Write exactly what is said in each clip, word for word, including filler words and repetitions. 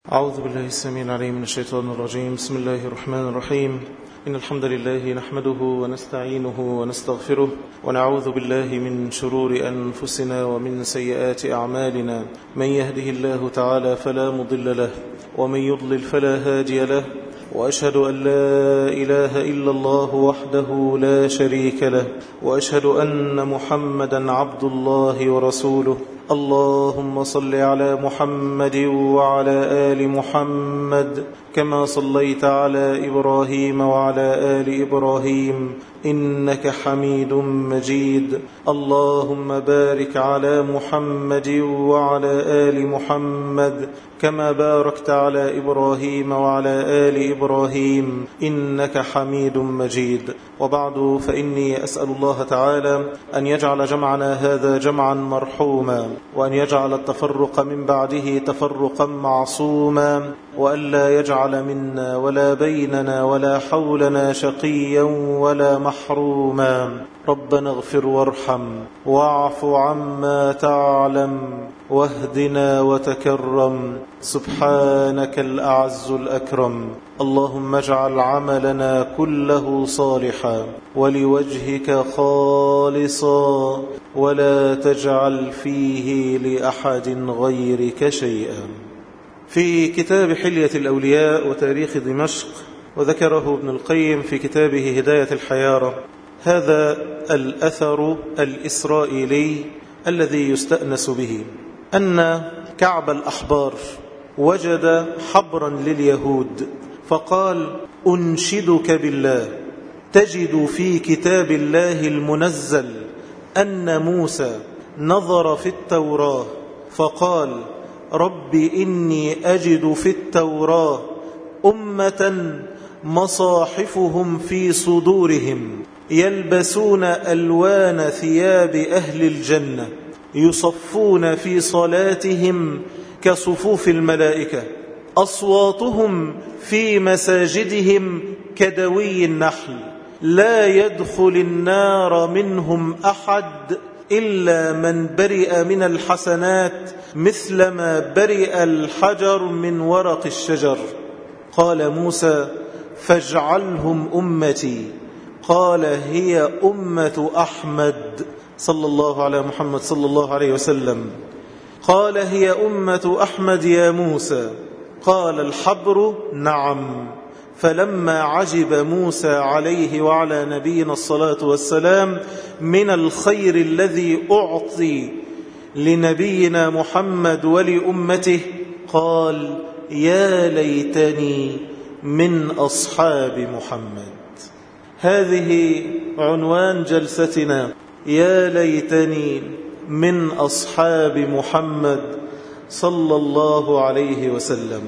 أعوذ بالله السميع العليم من الشيطان الرجيم. بسم الله الرحمن الرحيم. إن الحمد لله نحمده ونستعينه ونستغفره ونعوذ بالله من شرور أنفسنا ومن سيئات أعمالنا. من يهده الله تعالى فلا مضل له ومن يضلل فلا هادي له، وأشهد أن لا إله إلا الله وحده لا شريك له، وأشهد أن محمدا عبد الله ورسوله. اللهم صل على محمد وعلى آل محمد كما صليت على إبراهيم وعلى آل إبراهيم إنك حميد مجيد. اللهم بارك على محمد وعلى آل محمد كما باركت على إبراهيم وعلى آل إبراهيم إنك حميد مجيد. وبعد، فإني أسأل الله تعالى أن يجعل جمعنا هذا جمعا مرحوما، وأن يجعل التفرق من بعده تفرقا معصوما، وأن لا يجعل منا ولا بيننا ولا حولنا شقيا ولا محروما. ربنا اغفر وارحم واعف عما تعلم واهدنا وتكرم، سبحانك الأعز الأكرم. اللهم اجعل عملنا كله صالحا ولوجهك خالصا، ولا تجعل فيه لأحد غيرك شيئا. في كتاب حلية الأولياء وتاريخ دمشق، وذكره ابن القيم في كتابه هداية الحيارى، هذا الأثر الإسرائيلي الذي يستأنس به، أن كعب الأحبار وجد حبرا لليهود فقال: أنشدك بالله، تجد في كتاب الله المنزل أن موسى نظر في التوراة فقال: رب إني أجد في التوراة أمة مصاحفهم في صدورهم يلبسون ألوان ثياب أهل الجنة، يصفون في صلاتهم كصفوف الملائكة، أصواتهم في مساجدهم كدوي النحل، لا يدخل النار منهم أحد إلا من برئ من الحسنات مثل ما برئ الحجر من ورق الشجر. قال موسى: فاجعلهم أمتي. قال: هي أمة أحمد صلى الله على محمد صلى الله عليه وسلم. قال: هي أمة أحمد يا موسى. قال الحبر: نعم. فلما عجب موسى عليه وعلى نبينا الصلاة والسلام من الخير الذي أعطي لنبينا محمد ولأمته، قال: يا ليتني من أصحاب محمد. هذه عنوان جلستنا: يا ليتني من أصحاب محمد صلى الله عليه وسلم.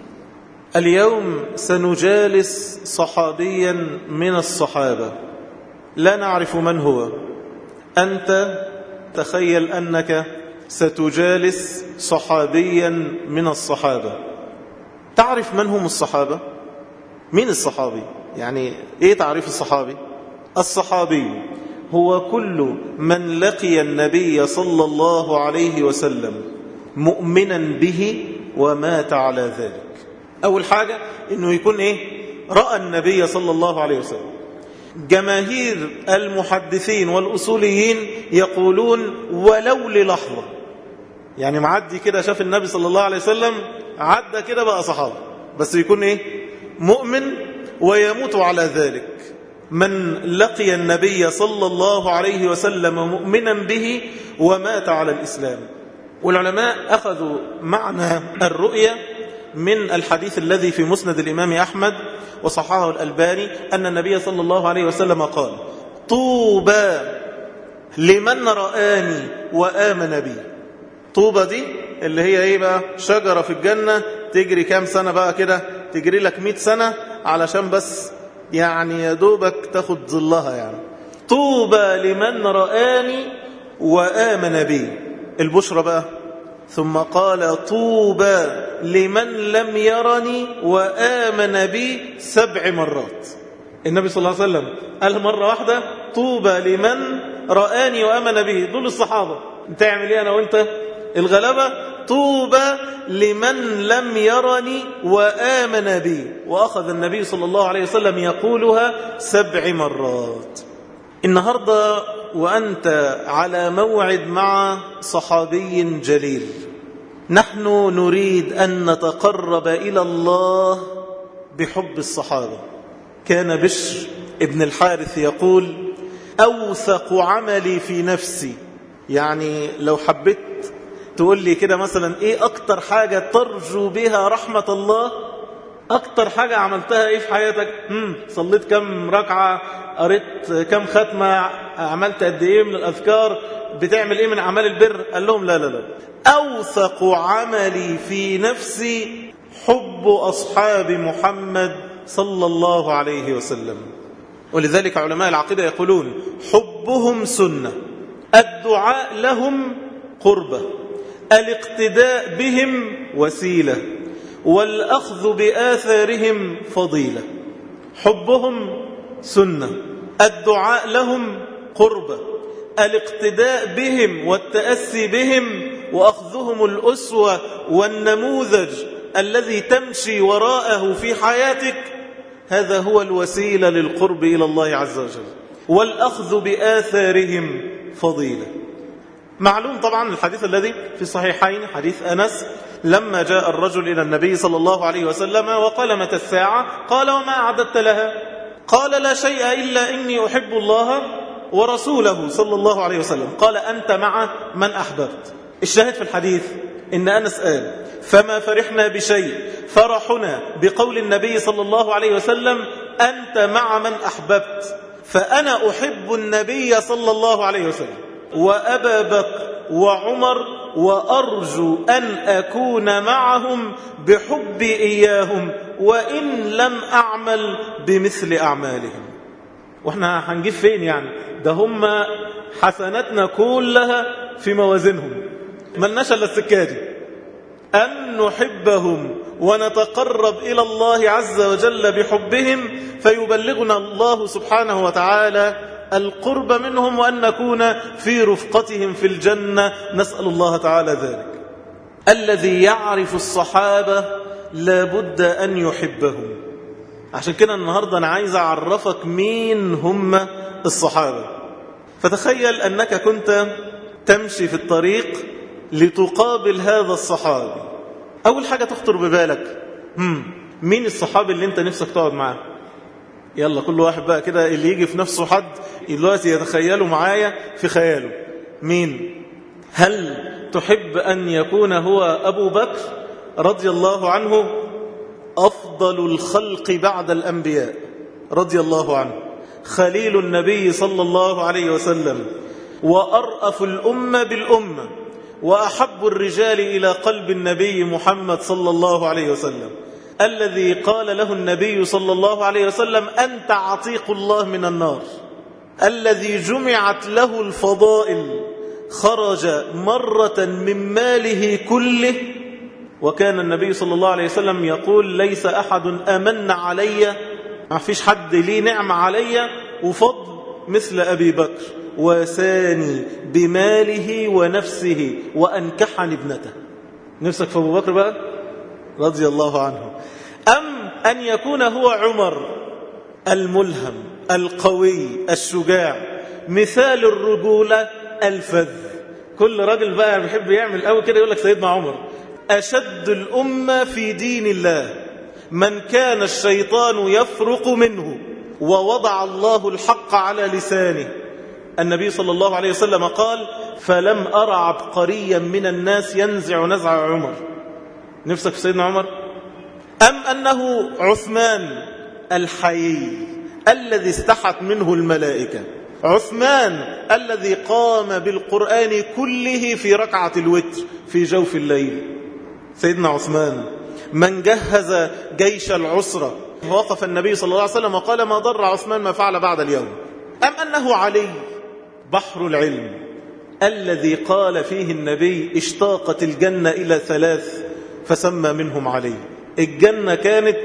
اليوم سنجالس صحابيا من الصحابة لا نعرف من هو. أنت تخيل أنك ستجالس صحابيا من الصحابة. تعرف من هم الصحابة؟ مين الصحابي؟ يعني إيه تعريف الصحابي؟ الصحابي هو كل من لقي النبي صلى الله عليه وسلم مؤمنا به ومات على ذلك. أول حاجة إنه يكون إيه؟ رأى النبي صلى الله عليه وسلم. جماهير المحدثين والأصوليين يقولون ولو للحظة، يعني معدي كده شاف النبي صلى الله عليه وسلم، عدى كده بقى صحابة، بس يكون إيه؟ مؤمن ويموت على ذلك. من لقي النبي صلى الله عليه وسلم مؤمنا به ومات على الإسلام. والعلماء أخذوا معنى الرؤية من الحديث الذي في مسند الإمام أحمد وصححه الألباني، أن النبي صلى الله عليه وسلم قال: طوبى لمن رآني وآمن بي. طوبى دي اللي هي ايه بقى؟ شجرة في الجنة تجري كام سنة بقى كده؟ تجري لك مئة سنة علشان بس يعني يدوبك تاخد ظلها. يعني طوبى لمن رآني وآمن بي. البشرى بقى: ثم قال: طوبى لمن لم يرني وآمن بي سبع مرات. النبي صلى الله عليه وسلم قال مرة واحدة: طوبى لمن رآني وآمن به. دول الصحابة. تعمل ايه أنا وانت الغلبة طوبى لمن لم يرني وآمن بي. وأخذ النبي صلى الله عليه وسلم يقولها سبع مرات. النهاردة وأنت على موعد مع صحابي جليل، نحن نريد أن نتقرب إلى الله بحب الصحابة. كان بشر ابن الحارث يقول: أوثق عملي في نفسي. يعني لو حبيت تقول لي كده مثلا إيه أكتر حاجة ترجو بها رحمة الله، أكتر حاجة عملتها إيه في حياتك؟ مم. صليت كم ركعة، قريت كم ختمة، عملت قد إيه من الأذكار، بتعمل إيه من أعمال البر؟ قال لهم لا لا لا، أوثق عملي في نفسي حب أصحاب محمد صلى الله عليه وسلم. ولذلك علماء العقيدة يقولون: حبهم سنة، الدعاء لهم قربة، الاقتداء بهم وسيلة، والأخذ بآثارهم فضيلة. حبهم سنة، الدعاء لهم قربة، الاقتداء بهم والتأسي بهم وأخذهم الأسوة والنموذج الذي تمشي وراءه في حياتك، هذا هو الوسيلة للقرب إلى الله عز وجل. والأخذ بآثارهم فضيلة. معلوم طبعا الحديث الذي في الصحيحين، حديث أنس لما جاء الرجل إلى النبي صلى الله عليه وسلم وقال: متى الساعة؟ قال: وما أعددت لها؟ قال: لا شيء إلا إني أحب الله ورسوله صلى الله عليه وسلم. قال: أنت مع من أحببت. الشاهد في الحديث إن أنس قال: فما فرحنا بشيء فرحنا بقول النبي صلى الله عليه وسلم: أنت مع من أحببت. فأنا أحب النبي صلى الله عليه وسلم وأبا بكر وعمر، وأرجو أن أكون معهم بحبي إياهم وإن لم أعمل بمثل أعمالهم. وإحنا هنجيب فين يعني؟ ده هم حسناتنا كلها في موازينهم، ملناش إلا السكادي أن نحبهم ونتقرب إلى الله عز وجل بحبهم، فيبلغنا الله سبحانه وتعالى القرب منهم، وأن نكون في رفقتهم في الجنة. نسأل الله تعالى ذلك. الذي يعرف الصحابة لابد أن يحبهم. عشان كده النهاردة أنا عايز أعرفك مين هم الصحابة. فتخيل أنك كنت تمشي في الطريق لتقابل هذا الصحابي. أول حاجة تخطر ببالك: هم مين الصحابي اللي أنت نفسك تقعد معاه؟ يلا كل واحد بقى كده اللي يجي في نفسه حد دلوقتي يتخيله معايا في خياله. مين؟ هل تحب أن يكون هو أبو بكر رضي الله عنه، أفضل الخلق بعد الأنبياء رضي الله عنه، خليل النبي صلى الله عليه وسلم، وأرأف الأمة بالأمة، وأحب الرجال إلى قلب النبي محمد صلى الله عليه وسلم، الذي قال له النبي صلى الله عليه وسلم: أنت عتيق الله من النار، الذي جمعت له الفضائل، خرج مرة من ماله كله. وكان النبي صلى الله عليه وسلم يقول: ليس أحد أمن علي، ما فيش حد لي نعم علي وفضل مثل أبي بكر، وساني بماله ونفسه وأنكحني ابنته. نفسك في أبو بكر بقى رضي الله عنه، أم أن يكون هو عمر الملهم القوي الشجاع، مثال الرجولة الفذ. كل راجل بقى بيحب يعمل قوي كده يقول لك سيدنا عمر: أشد الأمة في دين الله من كان الشيطان يفرق منه ووضع الله الحق على لسانه. النبي صلى الله عليه وسلم قال: فلم أرى عبقريا من الناس ينزع نزع عمر. نفسك في سيدنا عمر؟ أم أنه عثمان الحيي الذي استحت منه الملائكة، عثمان الذي قام بالقرآن كله في ركعة الوتر في جوف الليل. سيدنا عثمان من جهز جيش العسرة، وقف النبي صلى الله عليه وسلم وقال: ما ضر عثمان ما فعل بعد اليوم. أم أنه علي بحر العلم الذي قال فيه النبي: اشتاقت الجنة إلى ثلاث فسمى منهم علي. الجنة كانت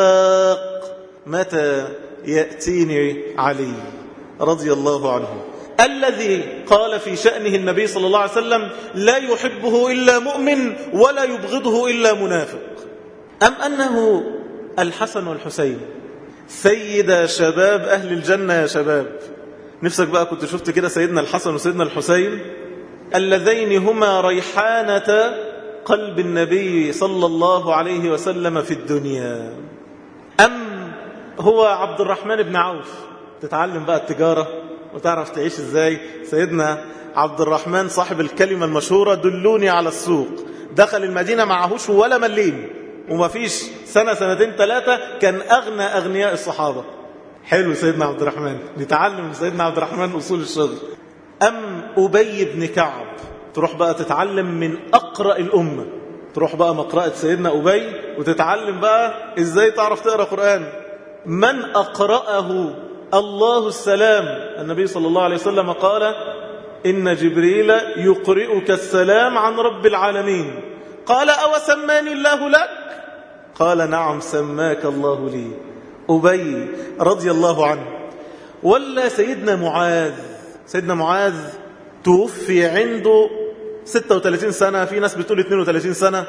بتشتاق متى يأتيني علي رضي الله عنه. الذي قال في شأنه النبي صلى الله عليه وسلم لا يحبه إلا مؤمن ولا يبغضه إلا منافق؟ أم أنه الحسن والحسين سيد شباب أهل الجنة؟ يا شباب نفسك بقى كنت شفت كده سيدنا الحسن وسيدنا الحسين اللذين هما ريحانة قلب النبي صلى الله عليه وسلم في الدنيا. أم هو عبد الرحمن بن عوف تتعلم بقى التجارة وتعرف تعيش ازاي؟ سيدنا عبد الرحمن صاحب الكلمة المشهورة دلوني على السوق، دخل المدينة معهوش ولا مليم، وما فيش سنة سنتين ثلاثة كان أغنى أغنياء الصحابة. حلو سيدنا عبد الرحمن، نتعلم من سيدنا عبد الرحمن أصول الشغل. أم أبي بن كعب، تروح بقى تتعلم من أقرأ الأمة، تروح بقى مقرأة سيدنا أبي وتتعلم بقى إزاي تعرف تقرأ قرآن. من أقرأه الله السلام، النبي صلى الله عليه وسلم قال إن جبريل يقرئك السلام عن رب العالمين. قال أو سماني الله لك؟ قال نعم سماك الله لي. أبي رضي الله عنه. ولا سيدنا معاذ، سيدنا معاذ توفي عنده ستة وثلاثين سنة، في ناس بتقول اثنين وثلاثين سنة،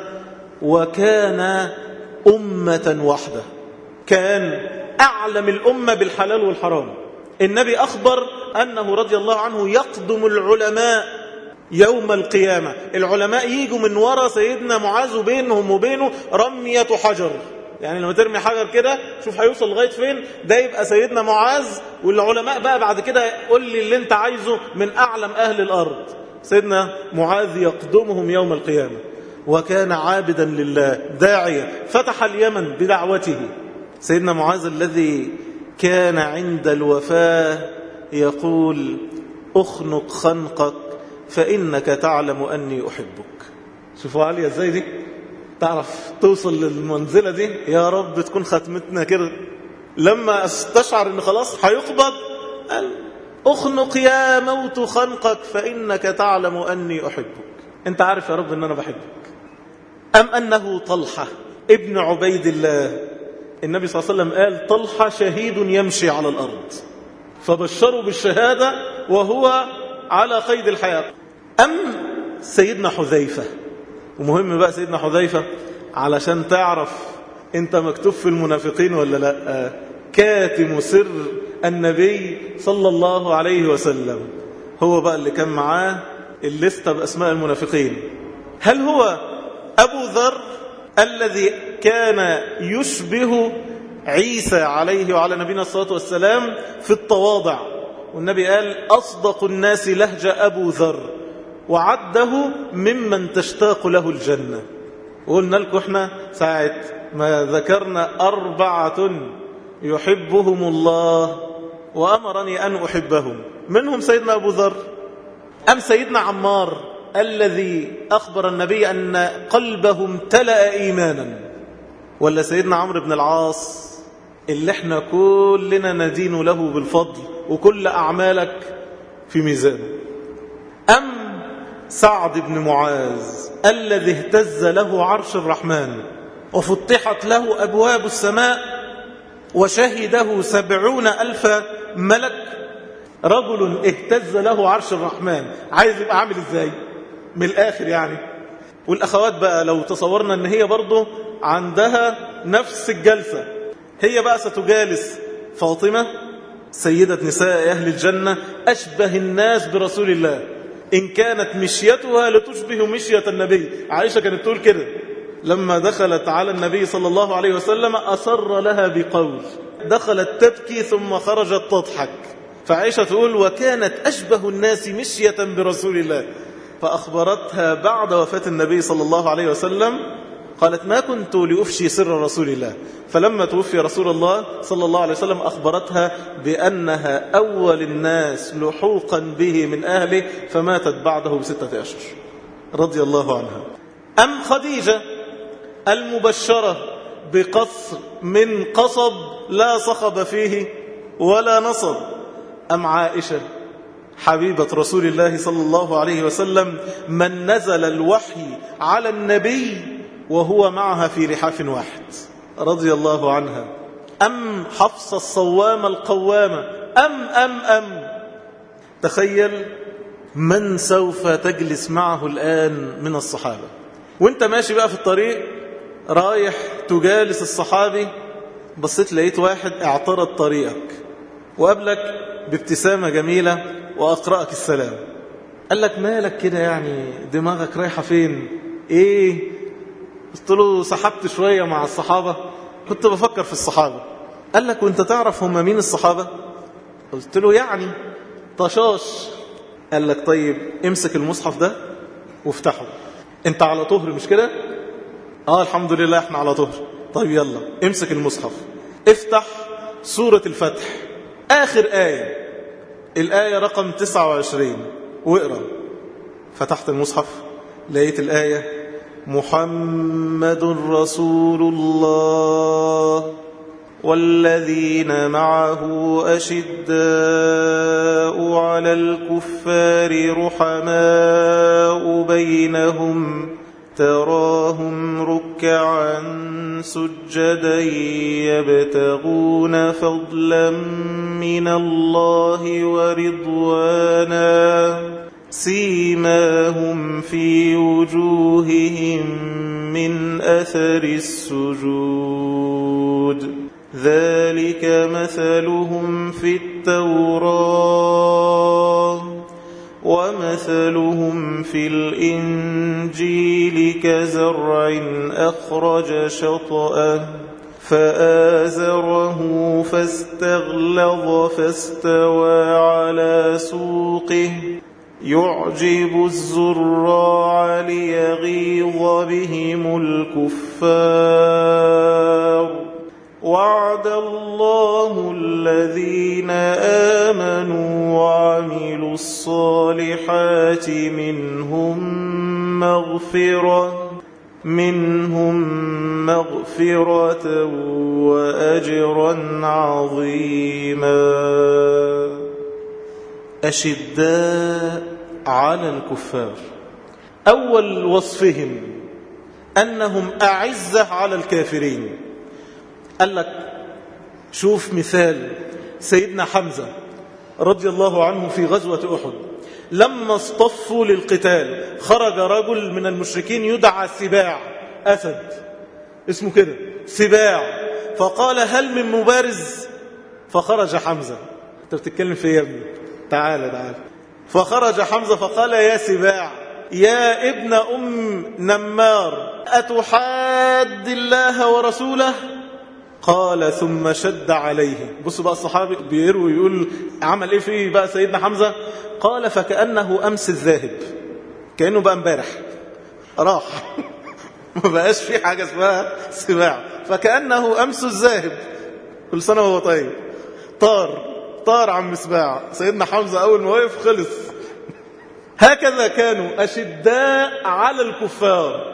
وكان أمة واحدة، كان أعلم الأمة بالحلال والحرام. النبي أخبر أنه رضي الله عنه يقدم العلماء يوم القيامة، العلماء يجوا من وراء سيدنا معاذ وبينهم وبينه رمية حجر، يعني لما ترمي حجر كده شوف هيوصل لغاية فين، ده يبقى سيدنا معاذ، والعلماء بقى بعد كده قول لي اللي انت عايزه من أعلم أهل الأرض. سيدنا معاذ يقدمهم يوم القيامة، وكان عابدا لله داعية، فتح اليمن بدعوته. سيدنا معاذ الذي كان عند الوفاة يقول أخنق خنقك فإنك تعلم أني أحبك. شوفوا عالية ازاي دي، تعرف توصل للمنزلة دي؟ يا رب تكون ختمتنا كده. لما استشعر ان خلاص هيقبض قال أخنق يا موت خنقك فإنك تعلم أني أحبك. انت عارف يا رب ان انا بحبك. أم أنه طلحة ابن عبيد الله، النبي صلى الله عليه وسلم قال طلحة شهيد يمشي على الأرض، فبشروا بالشهادة وهو على قيد الحياة. أم سيدنا حذيفة، ومهم بقى سيدنا حذيفة علشان تعرف انت مكتوب في المنافقين ولا لا، كاتم سر النبي صلى الله عليه وسلم، هو بقى اللي كان معاه الليستة بأسماء المنافقين. هل هو أبو ذر الذي كان يشبه عيسى عليه وعلى نبينا الصلاة والسلام في التواضع، والنبي قال أصدق الناس لهجة أبو ذر، وعده ممن تشتاق له الجنة. وقلنا لكم احنا ساعة ما ذكرنا أربعة يحبهم الله وأمرني أن أحبهم، منهم سيدنا أبو ذر. أم سيدنا عمار الذي أخبر النبي أن قلبه امتلأ إيمانا، ولا سيدنا عمرو بن العاص اللي احنا كلنا ندين له بالفضل وكل أعمالك في ميزانه. أم سعد بن معاذ الذي اهتز له عرش الرحمن وفتحت له أبواب السماء وشهده سبعون ألف ملك، رجل اهتز له عرش الرحمن، عايز يبقى عامل ازاي من الآخر يعني. والأخوات بقى لو تصورنا ان هي برضو عندها نفس الجلسة، هي بقى ستجالس فاطمة سيدة نساء أهل الجنة أشبه الناس برسول الله، إن كانت مشيتها لتشبه مشية النبي. عائشة كانت تقول كده لما دخلت على النبي صلى الله عليه وسلم أصر لها بقول، دخلت تبكي ثم خرجت تضحك، فعائشة تقول وكانت أشبه الناس مشية برسول الله. فأخبرتها بعد وفاة النبي صلى الله عليه وسلم قالت ما كنت لأفشي سر رسول الله، فلما توفي رسول الله صلى الله عليه وسلم أخبرتها بأنها أول الناس لحوقا به من أهله، فماتت بعده بستة أشهر رضي الله عنها. أم خديجة المبشرة بقصر من قصب لا صخب فيه ولا نصب؟ أم عائشة حبيبة رسول الله صلى الله عليه وسلم من نزل الوحي على النبي وهو معها في لحاف واحد رضي الله عنها؟ أم حفصة الصوامة القوامة؟ أم أم أم تخيل من سوف تجلس معه الآن من الصحابة، وانت ماشي بقى في الطريق رايح تجالس الصحابي، بصيت لقيت واحد اعترض طريقك وقابلك بابتسامة جميلة وأقرأك السلام. قال لك مالك كده، يعني دماغك رايحة فين؟ ايه؟ قلت له سحبت شوية مع الصحابة، كنت بفكر في الصحابة. قال لك وانت تعرف هم مين الصحابة؟ قلت له يعني طشاش. قال لك طيب امسك المصحف ده وافتحه، انت على طهر مش كده؟ اه الحمد لله احنا على طهر. طيب يلا امسك المصحف، افتح سورة الفتح آخر آية، الآية رقم تسعة وعشرين، واقرأ. فتحت المصحف لقيت الآية محمد رسول الله والذين معه أشداء على الكفار رحماء بينهم تراهم ركعا سجدا يبتغون فضلا من الله ورضوانا سيماهم في وجوههم من أثر السجود ذلك مثلهم في التوراة ومثلهم في الإنجيل كزرع أخرج شطأه فآزره فاستغلظ فاستوى على سوقه يعجب الزراع ليغيظ بهم الكفار وعد الله الذين آمنوا وعملوا الصالحات منهم مغفرة منهم مغفرة وأجرا عظيما. أشداء على الكفار، أول وصفهم أنهم أعزة على الكافرين. قال لك شوف مثال سيدنا حمزة رضي الله عنه في غزوة أحد، لما اصطفوا للقتال خرج رجل من المشركين يدعى سباع، أسد اسمه كده سباع، فقال هل من مبارز؟ فخرج حمزة. انت بتتكلم في يا ابني، تعال تعال. فخرج حمزة فقال يا سباع يا ابن أم نمار أتحاد الله ورسوله؟ قال ثم شد عليه. بصوا بقى الصحابي بيروي يقول عمل ايه فيه بقى سيدنا حمزة؟ قال فكأنه أمس الذاهب، كأنه بقى امبارح راح ما بقاش فيه حاجة اسمها سباع، فكأنه أمس الذاهب. كل سنة وهو طيب. طار طار عم سباع. سيدنا حمزة أول ما وقف خلص. هكذا كانوا أشداء على الكفار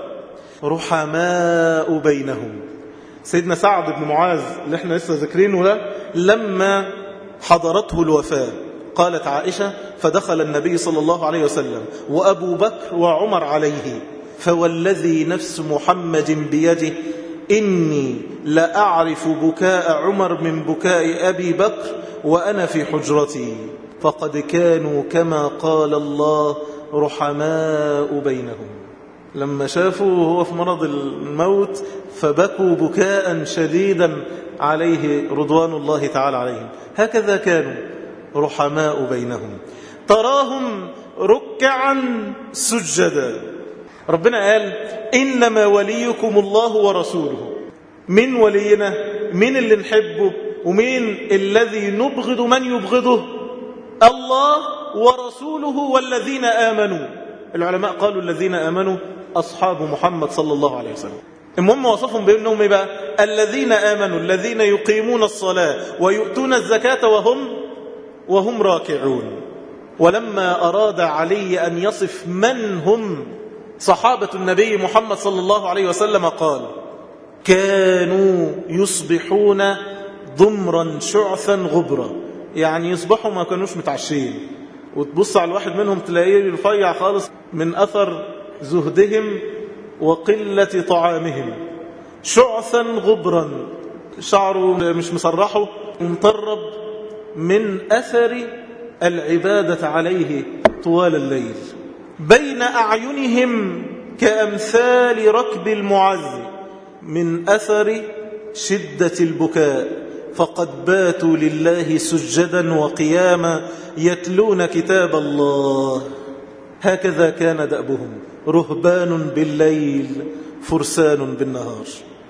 رحماء بينهم. سيدنا سعد بن معاذ اللي احنا لسه ذكرينه ده، لما حضرته الوفاة قالت عائشة فدخل النبي صلى الله عليه وسلم وأبو بكر وعمر عليه فوالذي نفس محمد بيده إني لأعرف بكاء عمر من بكاء أبي بكر وأنا في حجرتي فقد كانوا كما قال الله رحماء بينهم. لما شافوا هو في مرض الموت فبكوا بكاء شديدا عليه رضوان الله تعالى عليهم. هكذا كانوا رحماء بينهم تراهم ركعا سجدا. ربنا قال إنما وليكم الله ورسوله. من ولينا؟ من اللي نحبه ومين الذي نبغض من يبغضه؟ الله ورسوله والذين آمنوا. العلماء قالوا الذين آمنوا أصحاب محمد صلى الله عليه وسلم. المهم وصفهم بأنهم إيه بقى؟ الذين آمنوا الذين يقيمون الصلاة ويؤتون الزكاة وهم وهم راكعون. ولما أراد علي أن يصف من هم صحابة النبي محمد صلى الله عليه وسلم قال كانوا يصبحون ضمرا شعثا غبرا، يعني يصبحوا ما كانوش متعشين، وتبص على الواحد منهم تلاقيه رفيع خالص من أثر زهدهم وقلة طعامهم، شعثا غبرا شعره مش مسرحه مطرب من أثر العبادة عليه طوال الليل. بين أعينهم كأمثال ركب المعز من أثر شدة البكاء، فقد باتوا لله سجدا وقياما يتلون كتاب الله. هكذا كان دأبهم، رهبان بالليل فرسان بالنهار،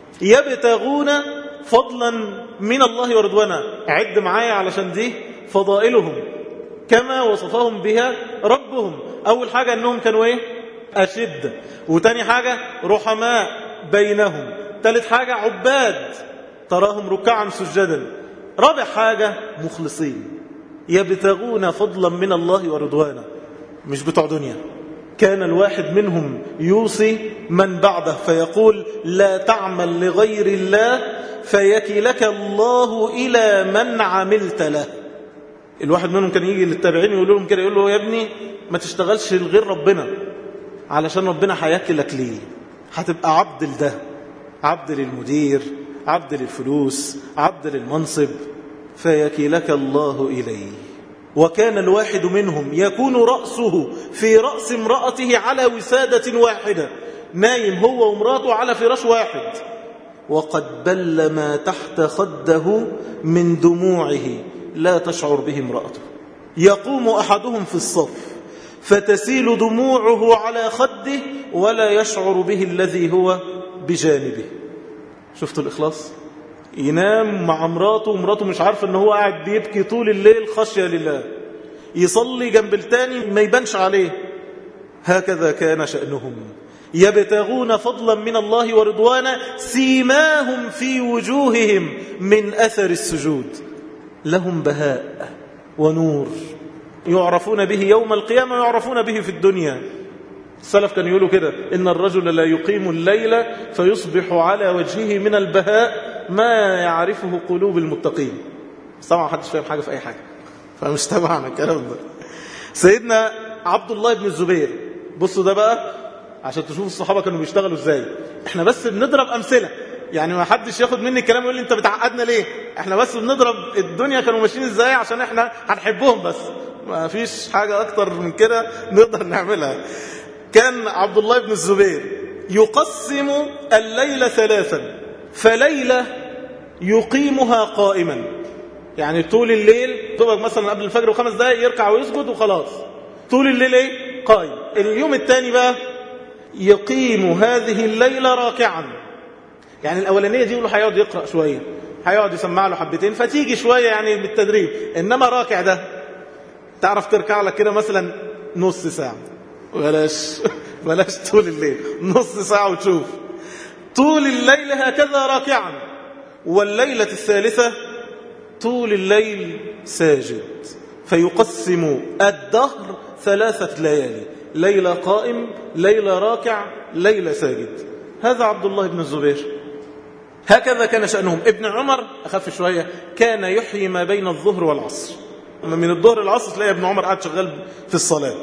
يبتغون فضلا من الله ورضوانا. عد معايا علشان دي فضائلهم كما وصفهم بها ربهم. أول حاجة أنهم كانوا إيه؟ أشد. وتاني حاجة رحماء بينهم. ثالث حاجة عباد تراهم ركعا سجدا. رابع حاجة مخلصين يبتغون فضلا من الله ورضوانا، مش بتوع دنيا. كان الواحد منهم يوصي من بعده فيقول لا تعمل لغير الله فيكلك الله إلى من عملت له. الواحد منهم كان يجي للتابعين يقول لهم كده، يقول له يا ابني ما تشتغلش لغير ربنا علشان ربنا هيكلك ليه، هتبقى عبد لده، عبد للمدير، عبد للفلوس، عبد للمنصب، فيكلك الله إليه. وكان الواحد منهم يكون رأسه في رأس امرأته على وسادة واحدة، نايم هو وامراته على فراش واحد، وقد بل ما تحت خده من دموعه لا تشعر به امرأته. يقوم أحدهم في الصف فتسيل دموعه على خده ولا يشعر به الذي هو بجانبه. شفتوا الإخلاص؟ ينام مع امراته ومراته مش عارفة أنه هو قاعد بيبكي طول الليل خشية لله، يصلي جنب التاني ما يبانش عليه. هكذا كان شأنهم، يبتغون فضلا من الله ورضوانا سيماهم في وجوههم من أثر السجود، لهم بهاء ونور يعرفون به يوم القيامة ويعرفون به في الدنيا. السلف كانوا يقولوا كده إن الرجل لا يقيم الليل فيصبح على وجهه من البهاء ما يعرفه قلوب المتقين. طبعا محدش فاهم حاجة في أي حاجة، فمش تبعنا الكلام ده. سيدنا عبد الله بن الزبير، بصوا ده بقى عشان تشوفوا الصحابة كانوا بيشتغلوا ازاي. احنا بس بنضرب أمثلة، يعني ما حدش ياخد مني الكلام ويقول لي انت بتعقدنا ليه. احنا بس بنضرب الدنيا كانوا ماشيين ازاي عشان احنا هنحبهم، بس ما فيش حاجة اكتر من كده نقدر نعملها. كان عبد الله بن الزبير يقسم الليل ثلاثا، فليلة يقيمها قائما، يعني طول الليل تبقى مثلا قبل الفجر وخمس دقائق يركع ويسجد وخلاص، طول الليل ايه؟ قائم. اليوم الثاني بقى يقيم هذه الليلة راكعا، يعني الأولانية دي يقولوا هيقعد يقرأ شوية، هيقعد يسمع له حبتين فتيجي شوية يعني بالتدريب. إنما راكع ده تعرف تركع لك كده مثلا نص ساعة، بلاش بلاش طول الليل، نص ساعة وتشوف طول الليل هكذا راكعا. والليلة الثالثة طول الليل ساجد، فيقسم الدهر ثلاثة ليالي، ليلة قائم، ليلة راكع، ليلة ساجد. هذا عبد الله بن الزبير، هكذا كان شأنهم. ابن عمر أخف شوية، كان يحيي ما بين الظهر والعصر، من الظهر والعصر تلاقي ابن عمر قاعد شغال في الصلاة.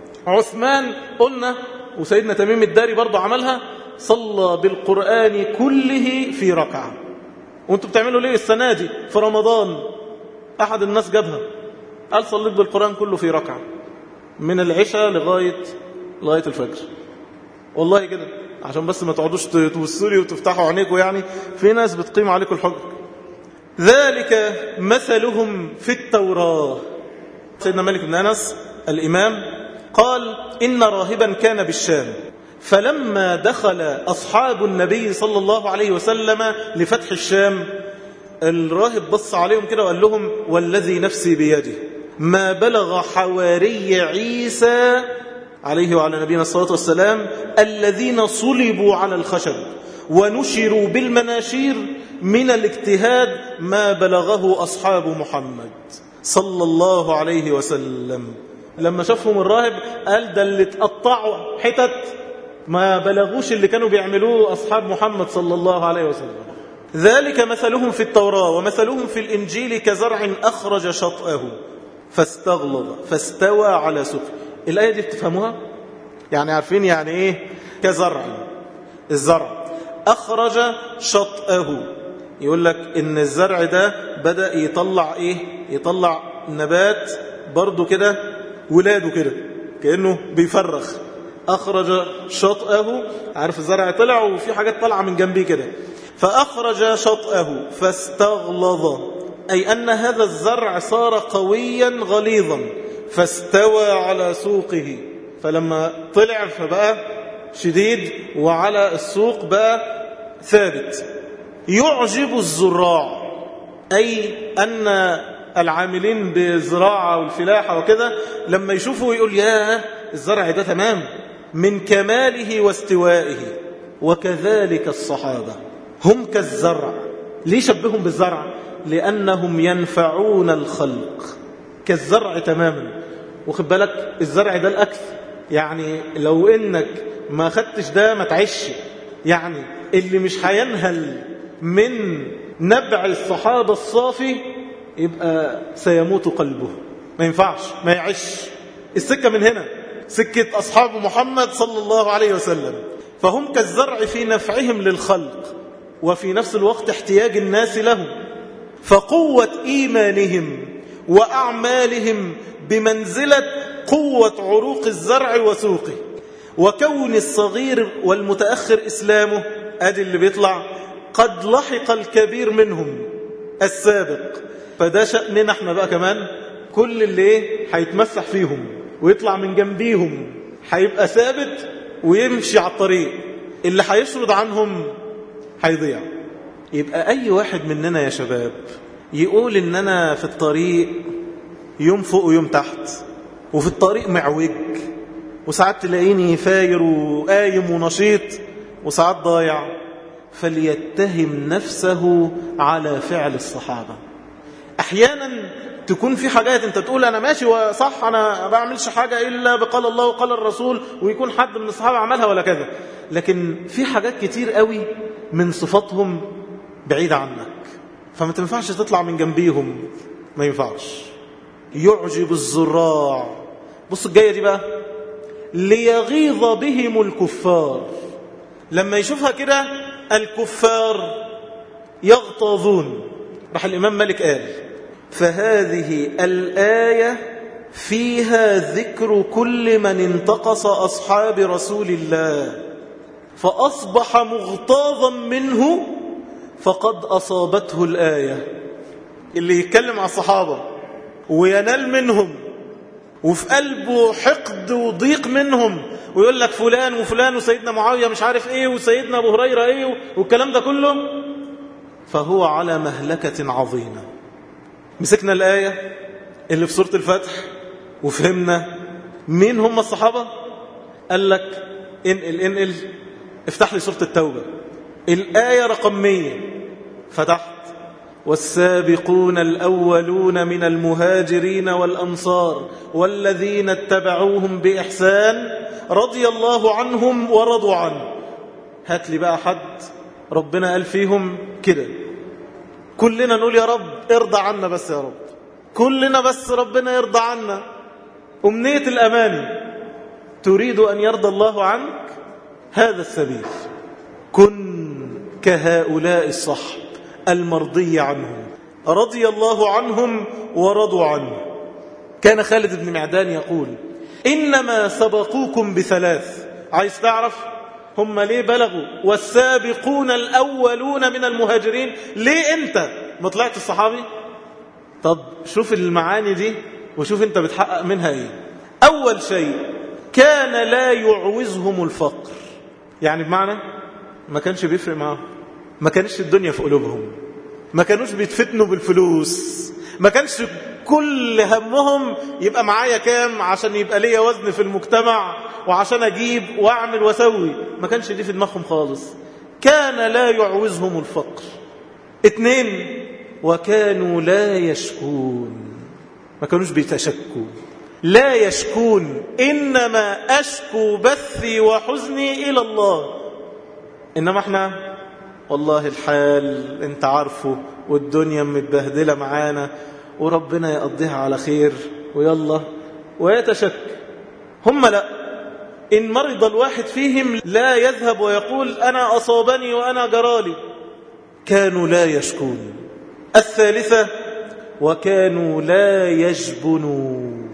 عثمان قلنا، وسيدنا تميم الداري برضه عملها، صلى بالقرآن كله في ركعة. وانتوا بتعملوا ليه السنة دي في رمضان؟ أحد الناس جابها قال صليت بالقرآن كله في ركعة من العشاء لغاية لغاية الفجر. والله كده عشان بس ما تقعدوش توصلوا لي وتفتحوا عينيكم، يعني في ناس بتقيم عليكم الحجر. ذلك مثلهم في التوراة. سيدنا مالك بن أنس الإمام قال إن راهبا كان بالشام، فلما دخل أصحاب النبي صلى الله عليه وسلم لفتح الشام، الراهب بص عليهم كده وقال لهم والذي نفسي بيده ما بلغ حواري عيسى عليه وعلى نبينا الصلاة والسلام الذين صلبوا على الخشب ونشروا بالمناشير من الاجتهاد ما بلغه أصحاب محمد صلى الله عليه وسلم. لما شافهم الراهب قال ده اللي تقطعوا حتت ما بلغوش اللي كانوا بيعملوه أصحاب محمد صلى الله عليه وسلم. ذلك مثلهم في التوراة ومثلهم في الإنجيل كزرع أخرج شطأه فاستغلظ فاستوى على سوقه. الآية دي بتفهموها؟ يعني عارفين يعني إيه كزرع؟ الزرع أخرج شطأه، يقول لك إن الزرع ده بدأ يطلع إيه؟ يطلع نبات برضو كده ولاده كده كأنه بيفرخ. أخرج شطأه، عارف الزرع طلع وفي حاجات طالعة من جنبيه كده، فأخرج شطأه فاستغلظ، أي أن هذا الزرع صار قويا غليظا فاستوى على سوقه، فلما طلع فبقى شديد وعلى السوق بقى ثابت. يعجب الزراع، أي أن العاملين بالزراعة والفلاحة وكده لما يشوفوا يقول يا الزرع ده تمام من كماله واستوائه. وكذلك الصحابة هم كالزرع. ليه شبههم بالزرع؟ لأنهم ينفعون الخلق كالزرع تماما. وخد بالك الزرع ده الأكل، يعني لو إنك ما خدتش ده ما تعيش، يعني اللي مش هينهل من نبع الصحابة الصافي يبقى سيموت قلبه، ما ينفعش ما يعيش. السكة من هنا سكة أصحاب محمد صلى الله عليه وسلم. فهم كالزرع في نفعهم للخلق وفي نفس الوقت احتياج الناس لهم. فقوة إيمانهم وأعمالهم بمنزلة قوة عروق الزرع وسوقه. وكون الصغير والمتأخر إسلامه، أدي اللي بيطلع قد لحق الكبير منهم السابق. فده شأننا احنا بقى كمان، كل اللي ايه هيتمسح فيهم ويطلع من جنبيهم هيبقى ثابت ويمشي على الطريق، اللي هيشرد عنهم هيضيع. يبقى أي واحد مننا يا شباب يقول إن أنا في الطريق يوم فوق ويوم تحت، وفي الطريق معوج، وساعات تلاقيني فاير وقايم ونشيط وساعات ضايع، فليتهم نفسه على فعل الصحابة. أحيانا تكون في حاجات انت تقول أنا ماشي وصح، أنا ما بعملش حاجة إلا بقال الله وقال الرسول، ويكون حد من الصحابة عملها ولا كذا، لكن في حاجات كتير قوي من صفاتهم بعيدة عنك، فما تنفعش تطلع من جنبيهم، ما ينفعش. يعجب الزراع، بص الجاية دي بقى، ليغيظ بهم الكفار. لما يشوفها كده الكفار يغتاظون. راح الإمام مالك قال فهذه الآية فيها ذكر كل من انتقص أصحاب رسول الله فأصبح مغتاظا منه فقد أصابته الآية. اللي يتكلم على الصحابة وينال منهم وفي قلبه حقد وضيق منهم ويقول لك فلان وفلان وسيدنا معاوية مش عارف ايه وسيدنا أبو هريرة ايه والكلام ده كله، فهو على مهلكة عظيمة. مسكنا الآية اللي في سورة الفتح وفهمنا مين هم الصحابة. قال لك انقل انقل افتح لي سورة التوبة الآية رقم مية، فتحت والسابقون الأولون من المهاجرين والأنصار والذين اتبعوهم بإحسان رضي الله عنهم ورضوا عنه. هات لي بقى حد ربنا قال فيهم كده، كلنا نقول يا رب ارضى عنا، بس يا رب كلنا بس ربنا يرضى عنا. أمنية الأماني، تريد أن يرضى الله عنك، هذا السبيل. كن كهؤلاء الصحب المرضي عنهم رضي الله عنهم ورضوا عنه. كان خالد بن معدان يقول إنما سبقوكم بثلاث. عايز تعرف هم ليه بلغوا والسابقون الأولون من المهاجرين؟ ليه أنت ما طلعت الصحابي؟ طب شوف المعاني دي وشوف أنت بتحقق منها إيه. أول شيء كان لا يعوزهم الفقر، يعني بمعنى ما كانش بيفرق معهم، ما كانش الدنيا في قلوبهم، ما كانوش بيتفتنوا بالفلوس، ما كانش كل همهم يبقى معايا كام عشان يبقى ليا وزن في المجتمع وعشان أجيب وأعمل وأسوي، ما كانش دي في دماغهم خالص. كان لا يعوزهم الفقر. اتنين، وكانوا لا يشكون، ما كانوش بيتشكوا. لا يشكون إنما أشكو بثي وحزني إلى الله. إنما احنا والله الحال انت عارفه والدنيا متبهدلة معانا وربنا يقضيها على خير ويلا ويتشك. هم لا، إن مرض الواحد فيهم لا يذهب ويقول أنا أصابني وأنا جرالي. كانوا لا يشكون. الثالثة وكانوا لا يجبنون.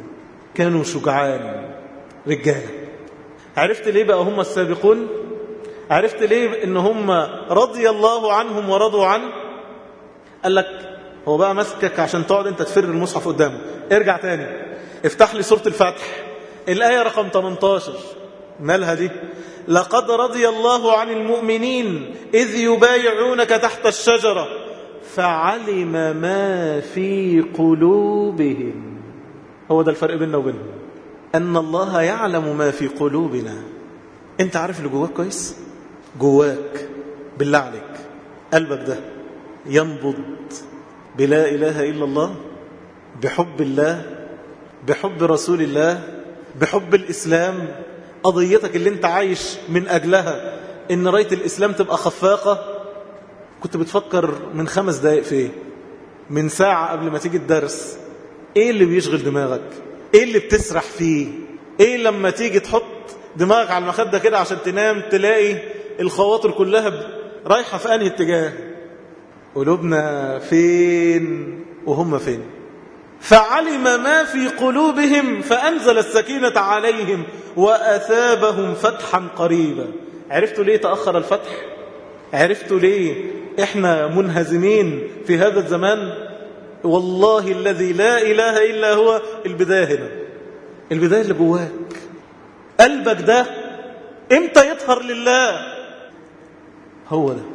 كانوا شجعان رجالة. عرفت ليه بقى هم السابقون؟ عرفت ليه إن هم رضي الله عنهم ورضوا عنه؟ قال لك هو بقى مسكك عشان تقعد انت تفر المصحف قدامه. ارجع تاني افتح لي سورة الفتح الآية رقم ثمانية عشر. مالها دي؟ لقد رضي الله عن المؤمنين إذ يبايعونك تحت الشجرة فعلم ما في قلوبهم. هو ده الفرق بيننا وبينهم، أن الله يعلم ما في قلوبنا. انت عارف اللي جواك كويس؟ جواك بالله عليك قلبك ده ينبض بلا إله إلا الله، بحب الله، بحب رسول الله، بحب الإسلام. قضيتك اللي انت عايش من أجلها إن راية الإسلام تبقى خفاقة. كنت بتفكر من خمس دقائق في ايه؟ من ساعة قبل ما تيجي الدرس ايه اللي بيشغل دماغك؟ ايه اللي بتسرح فيه؟ ايه لما تيجي تحط دماغك على المخدة كده عشان تنام تلاقي الخواطر كلها رايحة في أنهي اتجاه؟ قلوبنا فين وهم فين؟ فعلم ما في قلوبهم فأنزل السكينة عليهم وأثابهم فتحا قريبا. عرفتوا ليه تأخر الفتح؟ عرفتوا ليه إحنا منهزمين في هذا الزمان؟ والله الذي لا إله إلا هو البداية هنا، البداية اللي جواك. قلبك ده إمتى يطهر لله؟ هو ده.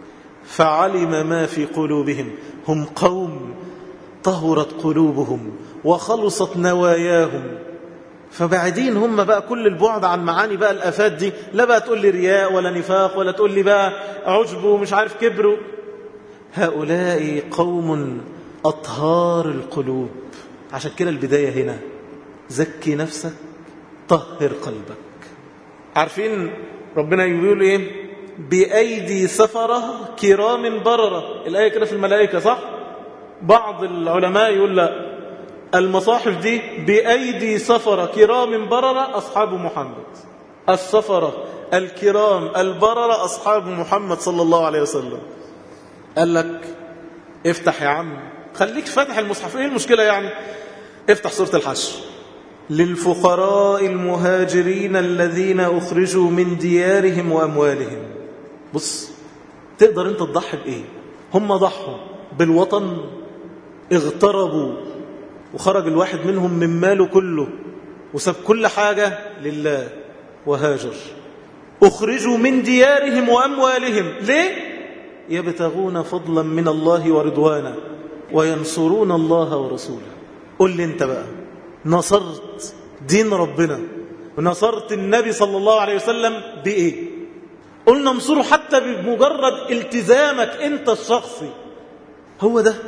فعلم ما في قلوبهم، هم قوم طهرت قلوبهم وخلصت نواياهم. فبعدين هم بقى كل البعد عن معاني بقى الآفات دي. لا بقى تقول لي رياء ولا نفاق ولا تقول لي بقى عجب ومش عارف كبر. هؤلاء قوم أطهار القلوب. عشان كده البداية هنا، زكي نفسك، طهر قلبك. عارفين ربنا يقول ايه؟ بأيدي سفرة كرام بررة. الآية كده في الملائكة صح؟ بعض العلماء يقول لا، المصاحف دي بأيدي سفرة كرام بررة أصحاب محمد. السفرة الكرام البررة أصحاب محمد صلى الله عليه وسلم. قال لك افتح يا عم، خليك فاتح المصحف، ايه المشكلة يعني؟ افتح سورة الحشر. للفقراء المهاجرين الذين أخرجوا من ديارهم وأموالهم. بص، تقدر انت تضحي بإيه؟ هم ضحوا بالوطن، اغتربوا وخرج الواحد منهم من ماله كله وساب كل حاجة لله وهاجر. أخرجوا من ديارهم وأموالهم ليه؟ يبتغون فضلا من الله ورضوانا وينصرون الله ورسوله. قل لي انت بقى، نصرت دين ربنا ونصرت النبي صلى الله عليه وسلم بإيه؟ قلنا انصره حتى بمجرد التزامك انت الشخصي. هو ده.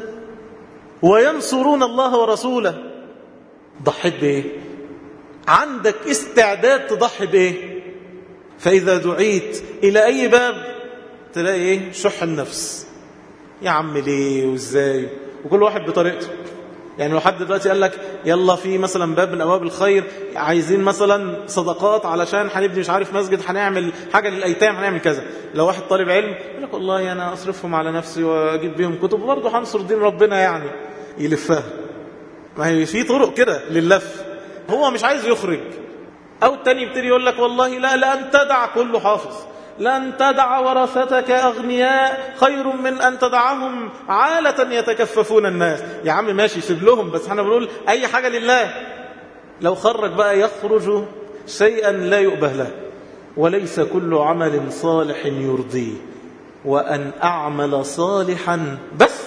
وينصرون الله ورسوله. ضحيت بإيه؟ عندك استعداد تضحي بإيه؟ فإذا دعيت إلى أي باب تلاقي إيه؟ شح النفس. يا عم ليه وإزاي؟ وكل واحد بطريقته. يعني لو حد دلوقتي قال لك يلا في مثلا باب من أبواب الخير عايزين مثلا صدقات علشان هنبني مش عارف مسجد، هنعمل حاجة للأيتام، هنعمل كذا. لو واحد طالب علم يقول لك والله أنا أصرفهم على نفسي وأجيب بيهم كتب وبرضه هنصر دين ربنا، يعني يلفها. ما هي في طرق كده لللف. هو مش عايز يخرج. أو التاني يبتدي يقول لك والله لا لأن تدع، كله حافظ، لن تدع ورثتك أغنياء خير من أن تدعهم عالة يتكففون الناس. يا عم ماشي سيب لهم، بس احنا بنقول أي حاجة لله. لو خرج بقى يخرج شيئا لا يؤبه له. وليس كل عمل صالح يرضيه، وأن أعمل صالحا بس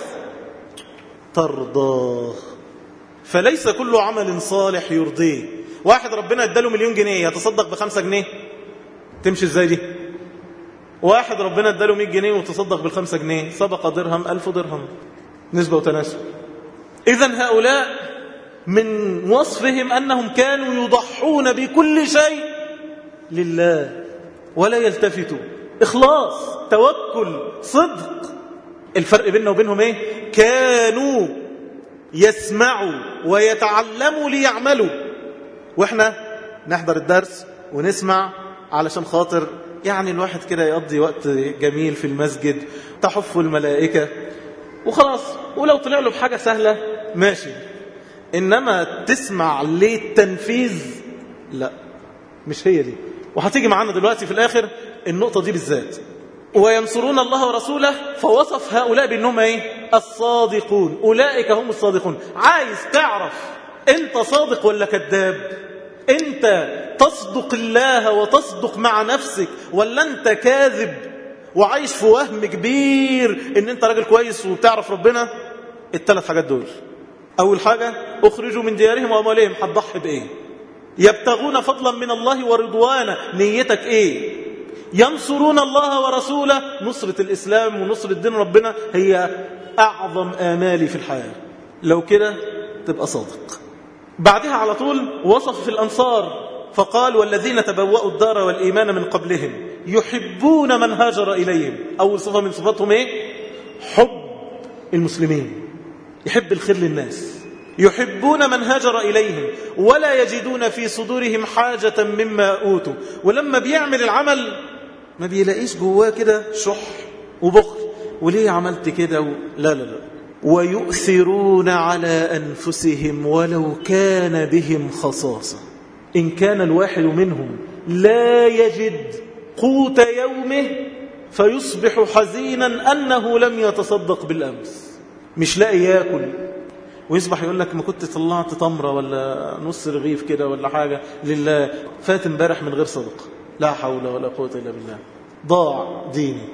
ترضاه. فليس كل عمل صالح يرضيه. واحد ربنا اداله مليون جنيه يتصدق بخمسة جنيه، تمشي ازاي دي؟ واحد ربنا اداله مئة جنيه وتصدق بالخمسة جنيه، سبق درهم ألف درهم، نسبة وتناسب. إذن هؤلاء من وصفهم أنهم كانوا يضحون بكل شيء لله ولا يلتفتوا. إخلاص، توكل، صدق. الفرق بيننا وبينهم إيه؟ كانوا يسمعوا ويتعلموا ليعملوا، وإحنا نحضر الدرس ونسمع علشان خاطر يعني الواحد كده يقضي وقت جميل في المسجد، تحف الملائكة وخلاص. ولو طلع له بحاجة سهلة ماشي. إنما تسمع للتنفيذ لا، مش هي دي. وهتيجي معانا دلوقتي في الآخر النقطة دي بالذات. وينصرون الله ورسوله، فوصف هؤلاء بأنهم ايه؟ الصادقون، أولئك هم الصادقون. عايز تعرف انت صادق ولا كذاب؟ انت تصدق الله وتصدق مع نفسك، ولا انت كاذب وعايش في وهم كبير ان انت راجل كويس وبتعرف ربنا؟ الثلاث حاجات دول. اول حاجة اخرجوا من ديارهم واموالهم، هتضحي بايه؟ يبتغون فضلا من الله ورضوانا، نيتك ايه؟ ينصرون الله ورسوله، نصرة الإسلام ونصرة دين ربنا هي أعظم آمالي في الحياة. لو كده تبقى صادق. بعدها على طول وصف في الأنصار فقال والذين تبوأوا الدار والإيمان من قبلهم يحبون من هاجر إليهم. أول صفة من صفاتهم ايه؟ حب المسلمين، يحب الخير للناس. يحبون من هاجر إليهم ولا يجدون في صدورهم حاجة مما أوتوا. ولما بيعمل العمل ما بيلاقيش جواه كده شح وبخل، وليه عملت كده و... لا لا لا. ويؤثرون على أنفسهم ولو كان بهم خصاصة. إن كان الواحد منهم لا يجد قوت يومه فيصبح حزينا أنه لم يتصدق بالأمس. مش لاقي ياكل ويصبح يقول لك ما كنت طلعت تمرة ولا نص رغيف كده ولا حاجة لله، فات امبارح من غير صدقة. لا حول ولا قوة إلا بالله. ضاع ديني.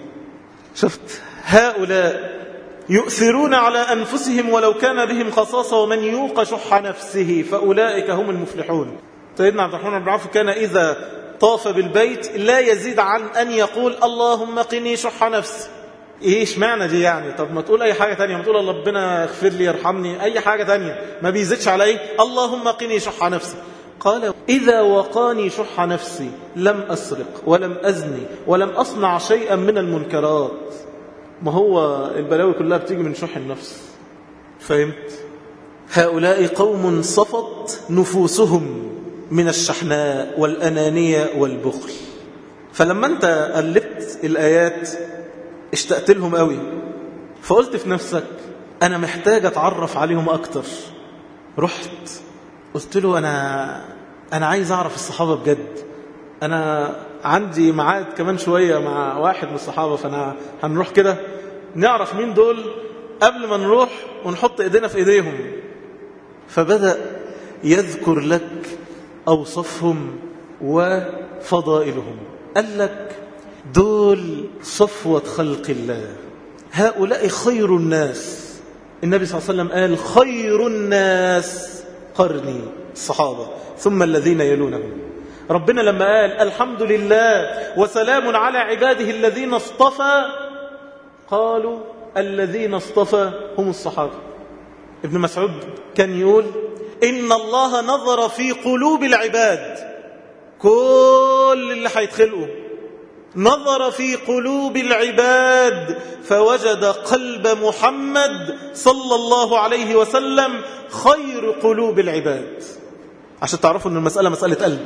شفت هؤلاء يؤثرون على أنفسهم ولو كان بهم خصاصة ومن يوق شح نفسه فأولئك هم المفلحون. سيدنا عبد الرحمن بن عوف كان إذا طاف بالبيت لا يزيد عن أن يقول اللهم قني شح نفسي. ايش معنى دي يعني؟ طب ما تقول اي حاجة تانية، ما تقول ربنا اغفر لي يرحمني، اي حاجة تانية. ما بيزيدش على ايه؟ اللهم قني شح نفسي. قال إذا وقاني شح نفسي لم أسرق ولم أزني ولم أصنع شيئا من المنكرات. ما هو البلاوي كلها بتيجي من شح النفس. فهمت؟ هؤلاء قوم صفت نفوسهم من الشحناء والأنانية والبخل. فلما أنت قلبت الآيات اشتقت لهم قوي، فقلت في نفسك أنا محتاج أتعرف عليهم أكتر. رحت قلت له أنا أنا عايز أعرف الصحابة بجد. أنا عندي ميعاد كمان شوية مع واحد من الصحابة، فأنا هنروح كده نعرف مين دول قبل ما نروح ونحط إيدينا في إيديهم. فبدأ يذكر لك أوصافهم وفضائلهم. قال لك دول صفوة خلق الله، هؤلاء خير الناس. النبي صلى الله عليه وسلم قال خير الناس قرني، الصحابة، ثم الذين يلونهم. ربنا لما قال الحمد لله وسلام على عباده الذين اصطفى، قالوا الذين اصطفى هم الصحابة. ابن مسعود كان يقول إن الله نظر في قلوب العباد، كل اللي هيتخلقوا نظر في قلوب العباد فوجد قلب محمد صلى الله عليه وسلم خير قلوب العباد. عشان تعرفوا أن المسألة مسألة قلب.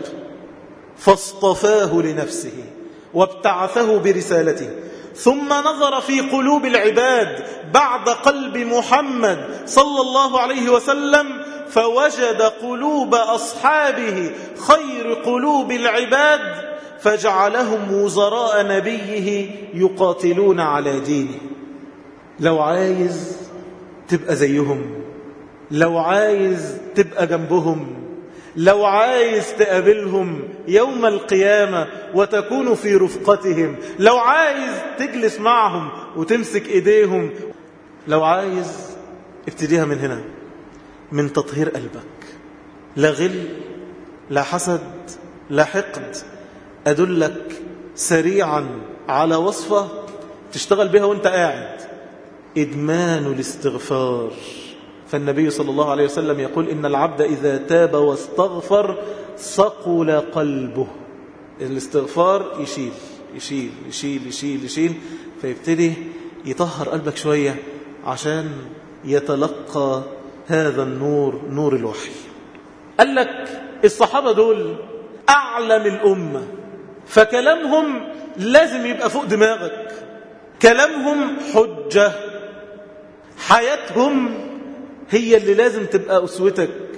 فاصطفاه لنفسه وابتعثه برسالته، ثم نظر في قلوب العباد بعد قلب محمد صلى الله عليه وسلم فوجد قلوب أصحابه خير قلوب العباد فجعلهم وزراء نبيه يقاتلون على دينه. لو عايز تبقى زيهم، لو عايز تبقى جنبهم، لو عايز تقابلهم يوم القيامة وتكون في رفقتهم، لو عايز تجلس معهم وتمسك ايديهم، لو عايز ابتديها من هنا، من تطهير قلبك. لا غل، لا حسد، لا حقد. أدلك سريعا على وصفة تشتغل بها وانت قاعد: إدمان الاستغفار. فالنبي صلى الله عليه وسلم يقول إن العبد إذا تاب واستغفر صقل قلبه. الاستغفار يشيل يشيل يشيل يشيل يشيل فيبتدي يطهر قلبك شوية عشان يتلقى هذا النور، نور الوحي. قال لك الصحابة دول أعلم الأمة، فكلامهم لازم يبقى فوق دماغك. كلامهم حجة، حياتهم هي اللي لازم تبقى أسوتك.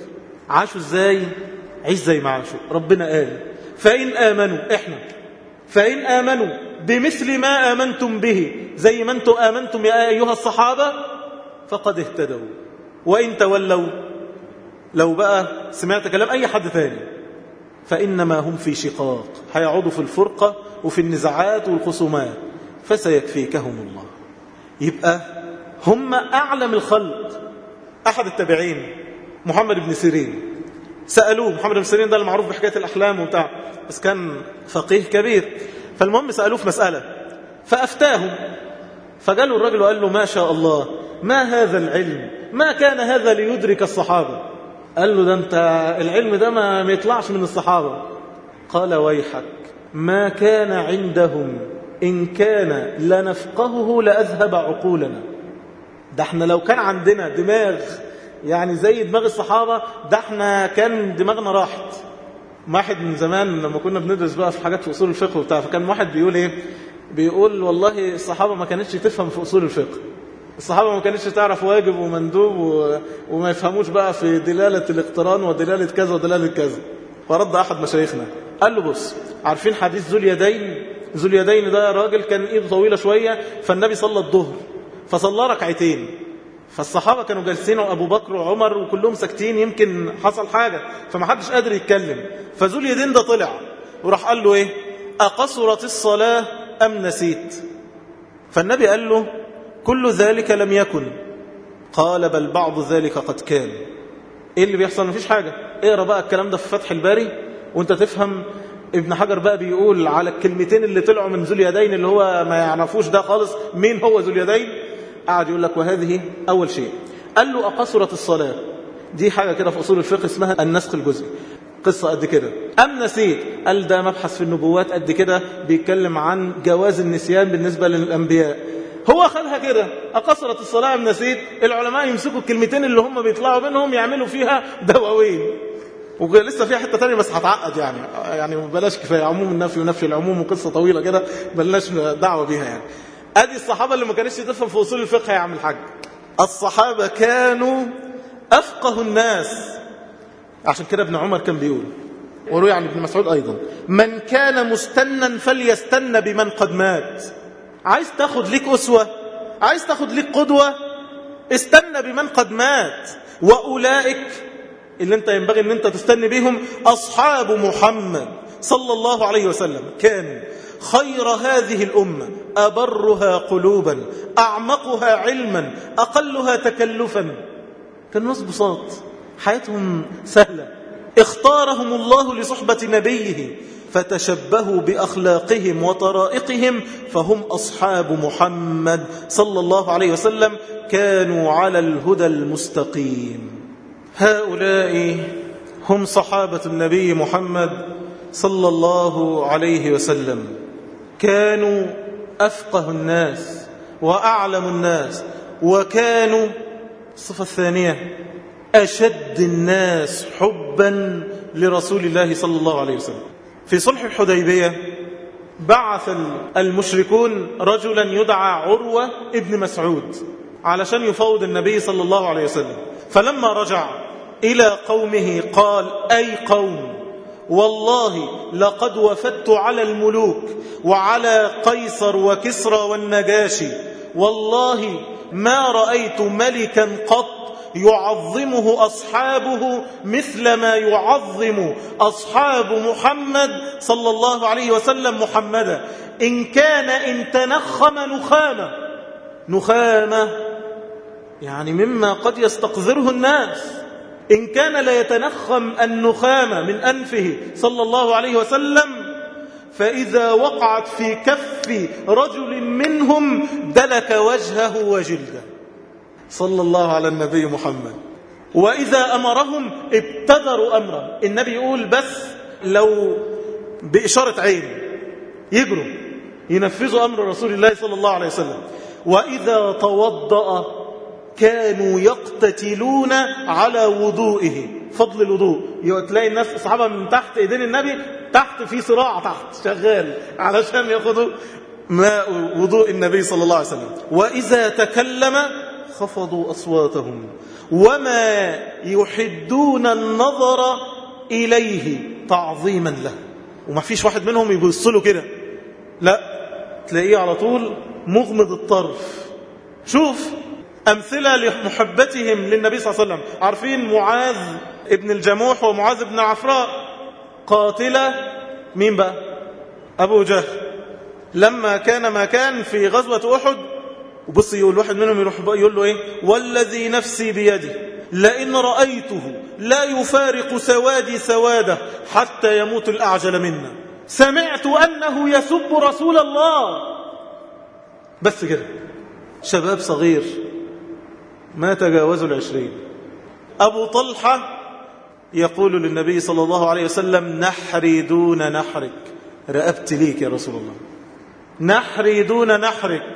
عاشوا ازاي؟ عيش زي ما عاشوا. ربنا قال فإن آمنوا، احنا فإن آمنوا بمثل ما آمنتم به، زي ما انتم آمنتم يا أيها الصحابة، فقد اهتدوا. وإن تولوا، لو بقى سمعت كلام أي حد ثاني، فإنما هم في شقاق، هيعودوا في الفرقة وفي النزاعات والخصومات، فسيكفيكهم الله. يبقى هم أعلم الخلق. أحد التابعين محمد بن سيرين سألوه، محمد بن سيرين ده المعروف بحكاية الأحلام وبتاع، بس كان فقيه كبير. فالمهم سألوه في مسألة فأفتاهم، فقالوا الرجل وقال له ما شاء الله، ما هذا العلم، ما كان هذا ليدرك الصحابة. قال له ده انت العلم ده ما يطلعش من الصحابة. قال ويحك، ما كان عندهم إن كان لنفقهه لأذهب عقولنا. ده احنا لو كان عندنا دماغ يعني زي دماغ الصحابة، ده احنا كان دماغنا راحت. واحد من زمان لما كنا بندرس بقى في حاجات في أصول الفقه وبتاع، فكان واحد بيقول ايه، بيقول والله الصحابة ما كانتش تفهم في أصول الفقه، الصحابة ما كانتش تعرف واجب ومندوب و... وما يفهموش بقى في دلالة الاقتران ودلالة كذا ودلالة كذا. فرد أحد مشايخنا قال له بص، عارفين حديث ذو اليدين؟ ذو اليدين ده راجل كان ايده طويلة شوية، فالنبي صلى الظهر فصلى ركعتين، فالصحابة كانوا جالسين وأبو بكر وعمر وكلهم ساكتين، يمكن حصل حاجة فما حدش قادر يتكلم. فذو اليدين ده طلع وراح قال له ايه، أقصرت الصلاة أم نسيت؟ فالنبي قال له كل ذلك لم يكن. قال بل بعض ذلك قد كان. ايه اللي بيحصل؟ مفيش حاجة. اقرأ بقى الكلام ده في فتح الباري وانت تفهم. ابن حجر بقى بيقول على الكلمتين اللي طلعوا من ذو اليدين اللي هو ما يعرفوش ده خالص مين هو ذو اليدين، قاعد يقول لك وهذه أول شيء. قال له أقصرت الصلاة، دي حاجة كده في أصول الفقه اسمها النسخ الجزئي، قصة قد كده. أم نسيت؟ قال ده مبحث في النبوات قد كده، بيتكلم عن جواز النسيان بالنسبة للأنبياء. هو أخذها كده، أقصرت الصلاة أم نسيت؟ العلماء يمسكوا الكلمتين اللي هم بيطلعوا منهم يعملوا فيها دواوين، ولسه فيها حتة تانية بس هتعقد يعني يعني بلاش، كفاية عموم النفي ونفي العموم وقصة طويلة كده بلاش دعوة بيها. يعني ادي الصحابة اللي ما كانتش تفهم في أصول الفقه يا عم الحاج. الصحابة كانوا أفقه الناس. عشان كده ابن عمر كان بيقول، وروي عن ابن مسعود أيضا، من كان مستنا فليستن بمن قد مات. عايز تاخد ليك أسوة، عايز تاخد ليك قدوة، استنى بمن قد مات. وأولئك اللي انت ينبغي ان انت تستنى بهم أصحاب محمد صلى الله عليه وسلم، كانوا خير هذه الأمة، أبرها قلوبا، أعمقها علما، أقلها تكلفا. كان ناس بساط، حياتهم سهلة، اختارهم الله لصحبة نبيه، فتشبهوا بأخلاقهم وطرائقهم، فهم أصحاب محمد صلى الله عليه وسلم، كانوا على الهدى المستقيم. هؤلاء هم صحابة النبي محمد صلى الله عليه وسلم، كانوا أفقه الناس وأعلم الناس، وكانوا الصفة الثانية أشد الناس حبا لرسول الله صلى الله عليه وسلم. في صلح الحديبية بعث المشركون رجلا يدعى عروة ابن مسعود علشان يفاوض النبي صلى الله عليه وسلم. فلما رجع إلى قومه قال أي قوم، والله لقد وفدت على الملوك وعلى قيصر وكسرى والنجاشي، والله ما رأيت ملكا قط يعظمه أصحابه مثل ما يعظم أصحاب محمد صلى الله عليه وسلم محمدا. إن كان إن تنخم نخامة، نخامة يعني مما قد يستقذره الناس، إن كان لا يتنخم النخامة من أنفه صلى الله عليه وسلم، فإذا وقعت في كف رجل منهم دلك وجهه وجلده صلى الله على النبي محمد. وإذا أمرهم ابتدروا أمره. النبي يقول بس لو بإشارة عين يجروا ينفذوا أمر رسول الله صلى الله عليه وسلم. وإذا توضأ كانوا يقتتلون على وضوئه، فضل الوضوء. تلاقي الناس الصحابة من تحت ايدين النبي تحت في صراع تحت شغال علشان ياخذوا ماء وضوء النبي صلى الله عليه وسلم. وإذا تكلم خفضوا أصواتهم وما يحدون النظر إليه تعظيما له. وما فيش واحد منهم يبص له كده، لا، تلاقيه على طول مغمض الطرف. شوف أمثلة لمحبتهم للنبي صلى الله عليه وسلم. عارفين معاذ ابن الجموح ومعاذ ابن عفراء قاتلة مين بقى؟ أبو جهل. لما كان ما كان في غزوة أحد، وبص يقول واحد منهم يروح يقول له إيه؟ والذي نفسي بيده لئن رأيته لا يفارق سوادي سواده حتى يموت الأعجل منا، سمعت أنه يسب رسول الله. بس كده، شباب صغير ما تجاوزوا العشرين. أبو طلحة يقول للنبي صلى الله عليه وسلم نحري دون نحرك، رقبت ليك يا رسول الله، نحري دون نحرك.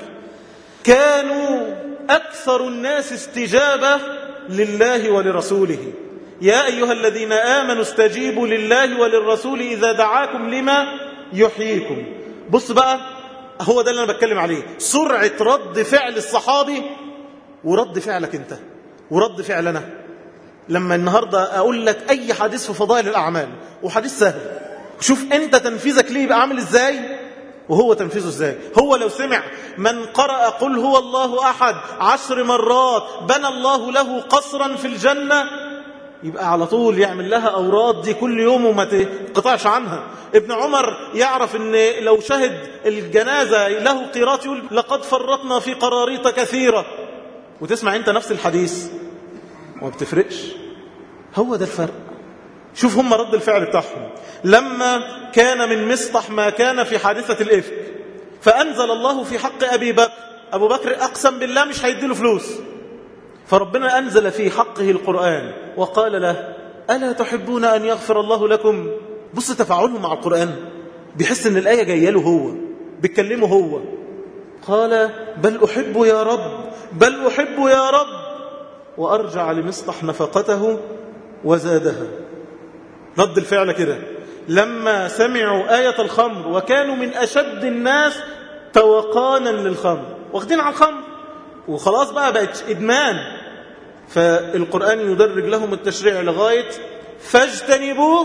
كانوا أكثر الناس استجابة لله ولرسوله. يا أيها الذين آمنوا استجيبوا لله وللرسول إذا دعاكم لما يحييكم. بص بقى، هو ده اللي أنا بتكلم عليه، سرعة رد فعل الصحابي ورد فعلك أنت ورد فعلنا. لما النهاردة أقول لك أي حديث في فضائل الأعمال وحديث سهل، شوف أنت تنفيذك ليه يبقى عامل إزاي وهو تنفيذه إزاي. هو لو سمع من قرأ قل هو الله أحد عشر مرات بنى الله له قصرا في الجنة، يبقى على طول يعمل لها أوراد دي كل يوم وما تقطعش عنها. ابن عمر يعرف أن لو شهد الجنازة له قيراط يقول لقد فرطنا في قراريط كثيرة، وتسمع أنت نفس الحديث وما بتفرقش. هو ده الفرق. شوف هم رد الفعل بتاعهم لما كان من مسطح ما كان في حادثة الإفك، فأنزل الله في حق أبي بكر. أبو بكر أقسم بالله مش هيديله فلوس، فربنا أنزل في حقه القرآن وقال له ألا تحبون أن يغفر الله لكم. بص تفاعله مع القرآن، بيحس أن الآية جاية له هو، بيتكلمه هو. قال بل أحب يا رب، بل أحب يا رب، وأرجع لمسطح نفقته وزادها. رد الفعل كده لما سمعوا آية الخمر، وكانوا من أشد الناس توقانا للخمر، واخدين على الخمر وخلاص بقى بقت إدمان. فالقرآن يدرج لهم التشريع لغاية فاجتنبوه،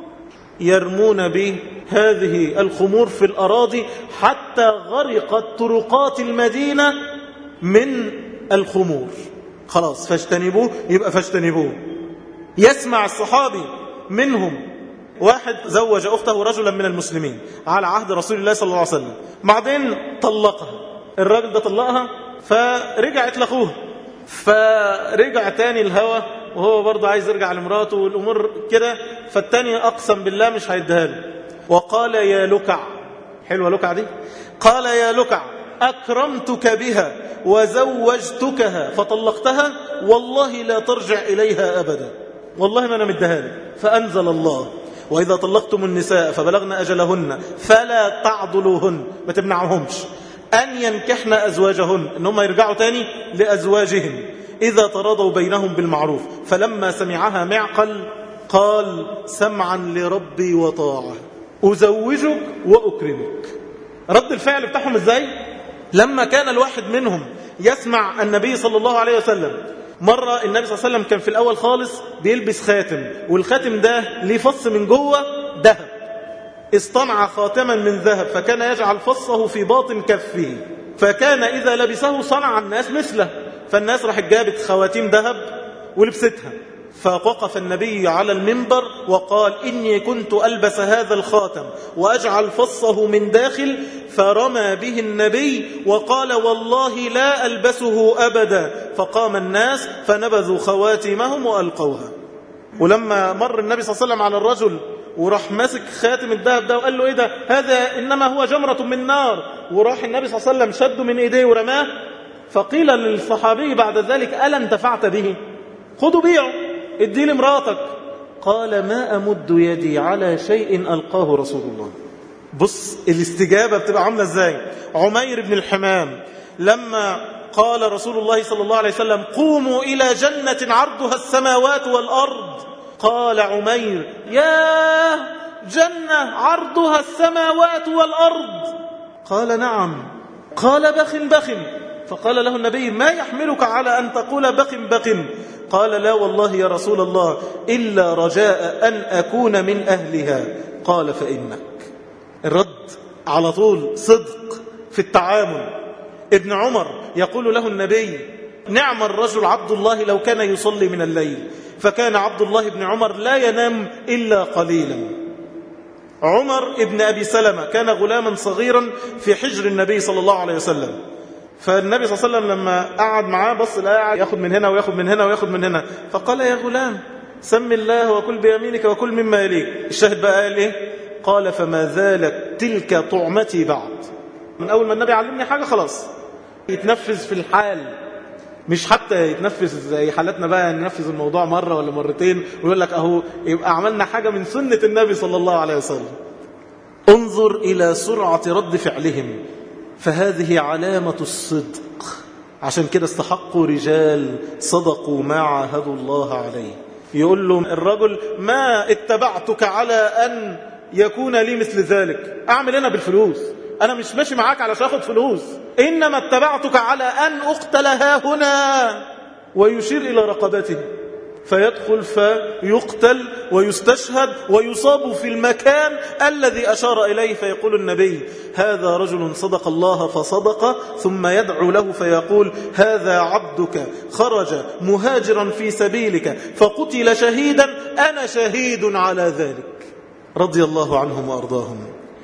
يرمون به هذه الخمور في الأراضي حتى غرقت طرقات المدينة من الخمور. خلاص فاجتنبوه، يبقى فاجتنبوه. يسمع الصحابي منهم واحد زوج أخته رجلا من المسلمين على عهد رسول الله صلى الله عليه وسلم، بعدين طلقها. الراجل ده طلقها فرجعت لأخوه، فرجع تاني الهوى وهو برضه عايز يرجع لمراته والأمور كده، فالتاني أقسم بالله مش هيديها له. وقال يا لكع، حلوة لكع دي، قال يا لكع أكرمتك بها وزوجتكها فطلقتها، والله لا ترجع إليها أبدا، والله ما أنا مديها لك. فأنزل الله وإذا طلقتم النساء فبلغن أجلهن فلا تعضلوهن، ما تمنعهمش أن ينكحن أزواجهن، إنهم يرجعوا تاني لأزواجهم إذا تراضوا بينهم بالمعروف. فلما سمعها معقل قال سمعا لربي وطاعة، أزوجك وأكرمك. رد الفعل بتاعهم إزاي؟ لما كان الواحد منهم يسمع النبي صلى الله عليه وسلم، مرة النبي صلى الله عليه وسلم كان في الأول خالص بيلبس خاتم، والخاتم ده ليه فص من جوه ذهب، اصطنع خاتما من ذهب، فكان يجعل فصه في باطن كفه، فكان إذا لبسه صنع الناس مثله، فالناس راح جابت خواتيم ذهب ولبستها. فوقف النبي على المنبر وقال إني كنت ألبس هذا الخاتم وأجعل فصه من داخل، فرمى به النبي وقال والله لا ألبسه أبدا. فقام الناس فنبذوا خواتمهم وألقوها. ولما مر النبي صلى الله عليه وسلم على الرجل وراح ماسك خاتم الذهب ده وقال له إيه ده؟ هذا إنما هو جمرة من نار، وراح النبي صلى الله عليه وسلم شده من إيديه ورماه. فقيل للصحابي بعد ذلك ألا انتفعت به؟ خذوا بيعه، ادي لمراتك. قال ما أمد يدي على شيء ألقاه رسول الله. بص الاستجابة بتبقى عاملة ازاي. عمير بن الحمام لما قال رسول الله صلى الله عليه وسلم قوموا إلى جنة عرضها السماوات والأرض، قال عمير يا جنة عرضها السماوات والأرض؟ قال نعم. قال بخ بخ، فقال له النبي ما يحملك على أن تقول بق بق؟ قال لا والله يا رسول الله إلا رجاء أن أكون من أهلها. قال فإنك. الرد على طول صدق في التعامل. ابن عمر يقول له النبي نعم الرجل عبد الله لو كان يصلي من الليل. فكان عبد الله بن عمر لا ينام إلا قليلا. عمر ابن أبي سلمة كان غلاما صغيرا في حجر النبي صلى الله عليه وسلم. فالنبي صلى الله عليه وسلم لما قعد معاه بص لا ياخد من هنا وياخد من هنا وياخد من هنا، فقال يا غلام سم الله وكل بيمينك وكل مما يليك. الشاهد بقى قال ايه؟ قال فما زالت تلك طعمتي بعد. من أول ما النبي علمني حاجة خلاص يتنفذ في الحال، مش حتى يتنفذ زي حالتنا بقى ننفذ الموضوع مرة ولا مرتين ويقول لك أهو يبقى عملنا حاجة من سنة النبي صلى الله عليه وسلم. انظر إلى سرعة رد فعلهم، فهذه علامة الصدق. عشان كده استحقوا رجال صدقوا ما عاهدوا الله عليه. يقول له الرجل ما اتبعتك على أن يكون لي مثل ذلك، أعمل أنا بالفلوس، أنا مش ماشي معاك على شاخد فلوس، إنما اتبعتك على أن أقتل ها هنا، ويشير إلى رقبته فيدخل فيقتل ويستشهد ويصاب في المكان الذي أشار إليه. فيقول النبي هذا رجل صدق الله فصدق، ثم يدعو له فيقول هذا عبدك خرج مهاجرا في سبيلك فقتل شهيدا، أنا شهيد على ذلك. رضي الله عنهم وأرضاهم.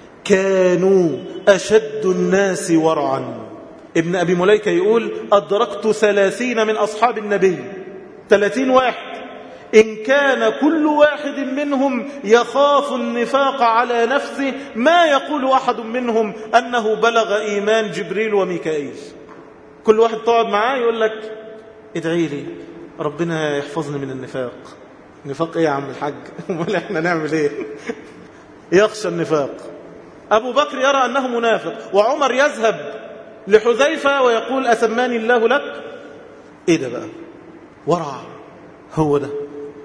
كانوا أشد الناس ورعا. ابن أبي مليكة يقول أدركت ثلاثين من أصحاب النبي، ثلاثين واحد إن كان كل واحد منهم يخاف النفاق على نفسه ما يقول أحد منهم أنه بلغ إيمان جبريل وميكائيل. كل واحد تقعد معاه يقول لك ادعي لي ربنا يحفظني من النفاق. نفاق ايه يا عم الحاج؟ ولا احنا نعمل ايه؟ يخشى النفاق. أبو بكر يرى أنه منافق، وعمر يذهب لحذيفة ويقول أسماني الله لك. ايه ده بقى؟ ورع. هو ده،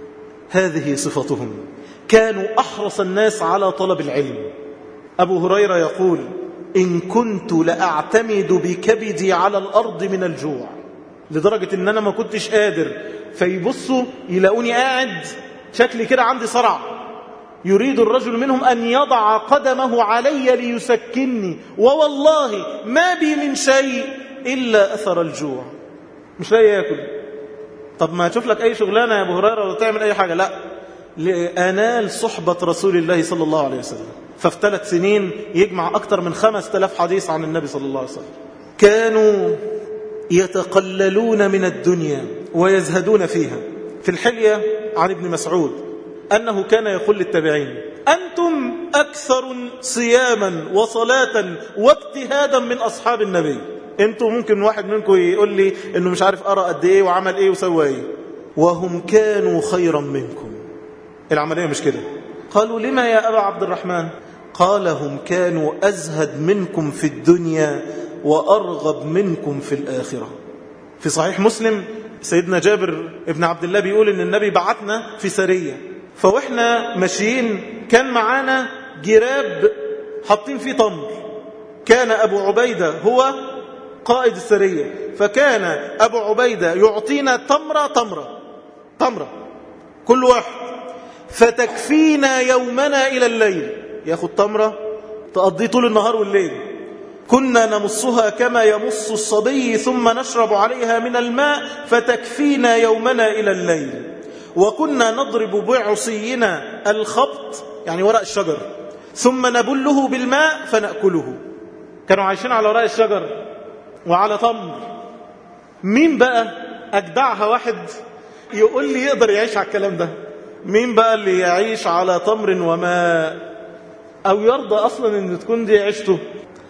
هذه صفتهم. كانوا أحرص الناس على طلب العلم. أبو هريرة يقول إن كنت لأعتمد بكبدي على الأرض من الجوع، لدرجة إن أنا ما كنتش قادر، فيبصوا يلاقوني قاعد شكلي كده عندي صرع، يريد الرجل منهم أن يضع قدمه علي ليسكنني، ووالله ما بي من شيء إلا أثر الجوع. مش لاقي ياكل. طب ما تشوف لك أي شغلانة يا أبو هريرة ولا تعمل أي حاجة؟ لا، لأنال صحبة رسول الله صلى الله عليه وسلم. ففي ثلاث سنين يجمع أكثر من خمس تلاف حديث عن النبي صلى الله عليه وسلم. كانوا يتقللون من الدنيا ويزهدون فيها. في الحلية عن ابن مسعود أنه كان يقول للتابعين أنتم أكثر صياما وصلاة واجتهادا من أصحاب النبي. أنتم ممكن واحد منكم يقول لي أنه مش عارف أرى قد إيه وعمل إيه وسوى إيه، وهم كانوا خيرا منكم. العملية مش كده. قالوا لما يا أبا عبد الرحمن؟ قال هم كانوا أزهد منكم في الدنيا وأرغب منكم في الآخرة. في صحيح مسلم سيدنا جابر ابن عبد الله بيقول إن النبي بعتنا في سرية، فوإحنا ماشيين كان معانا جراب حاطين فيه تمر. كان أبو عبيدة هو قائد السرية، فكان أبو عبيدة يعطينا تمرة تمرة تمرة كل واحد، فتكفينا يومنا إلى الليل. ياخد تمرة تقضي طول النهار والليل. كنا نمصها كما يمص الصبي ثم نشرب عليها من الماء فتكفينا يومنا إلى الليل. وكنا نضرب بعصينا الخبط يعني ورق الشجر ثم نبله بالماء فنأكله. كانوا عايشين على ورق الشجر وعلى تمر. مين بقى أجدعها واحد يقول لي يقدر يعيش على الكلام ده؟ مين بقى اللي يعيش على تمر وماء أو يرضى أصلا أن تكون دي عيشته؟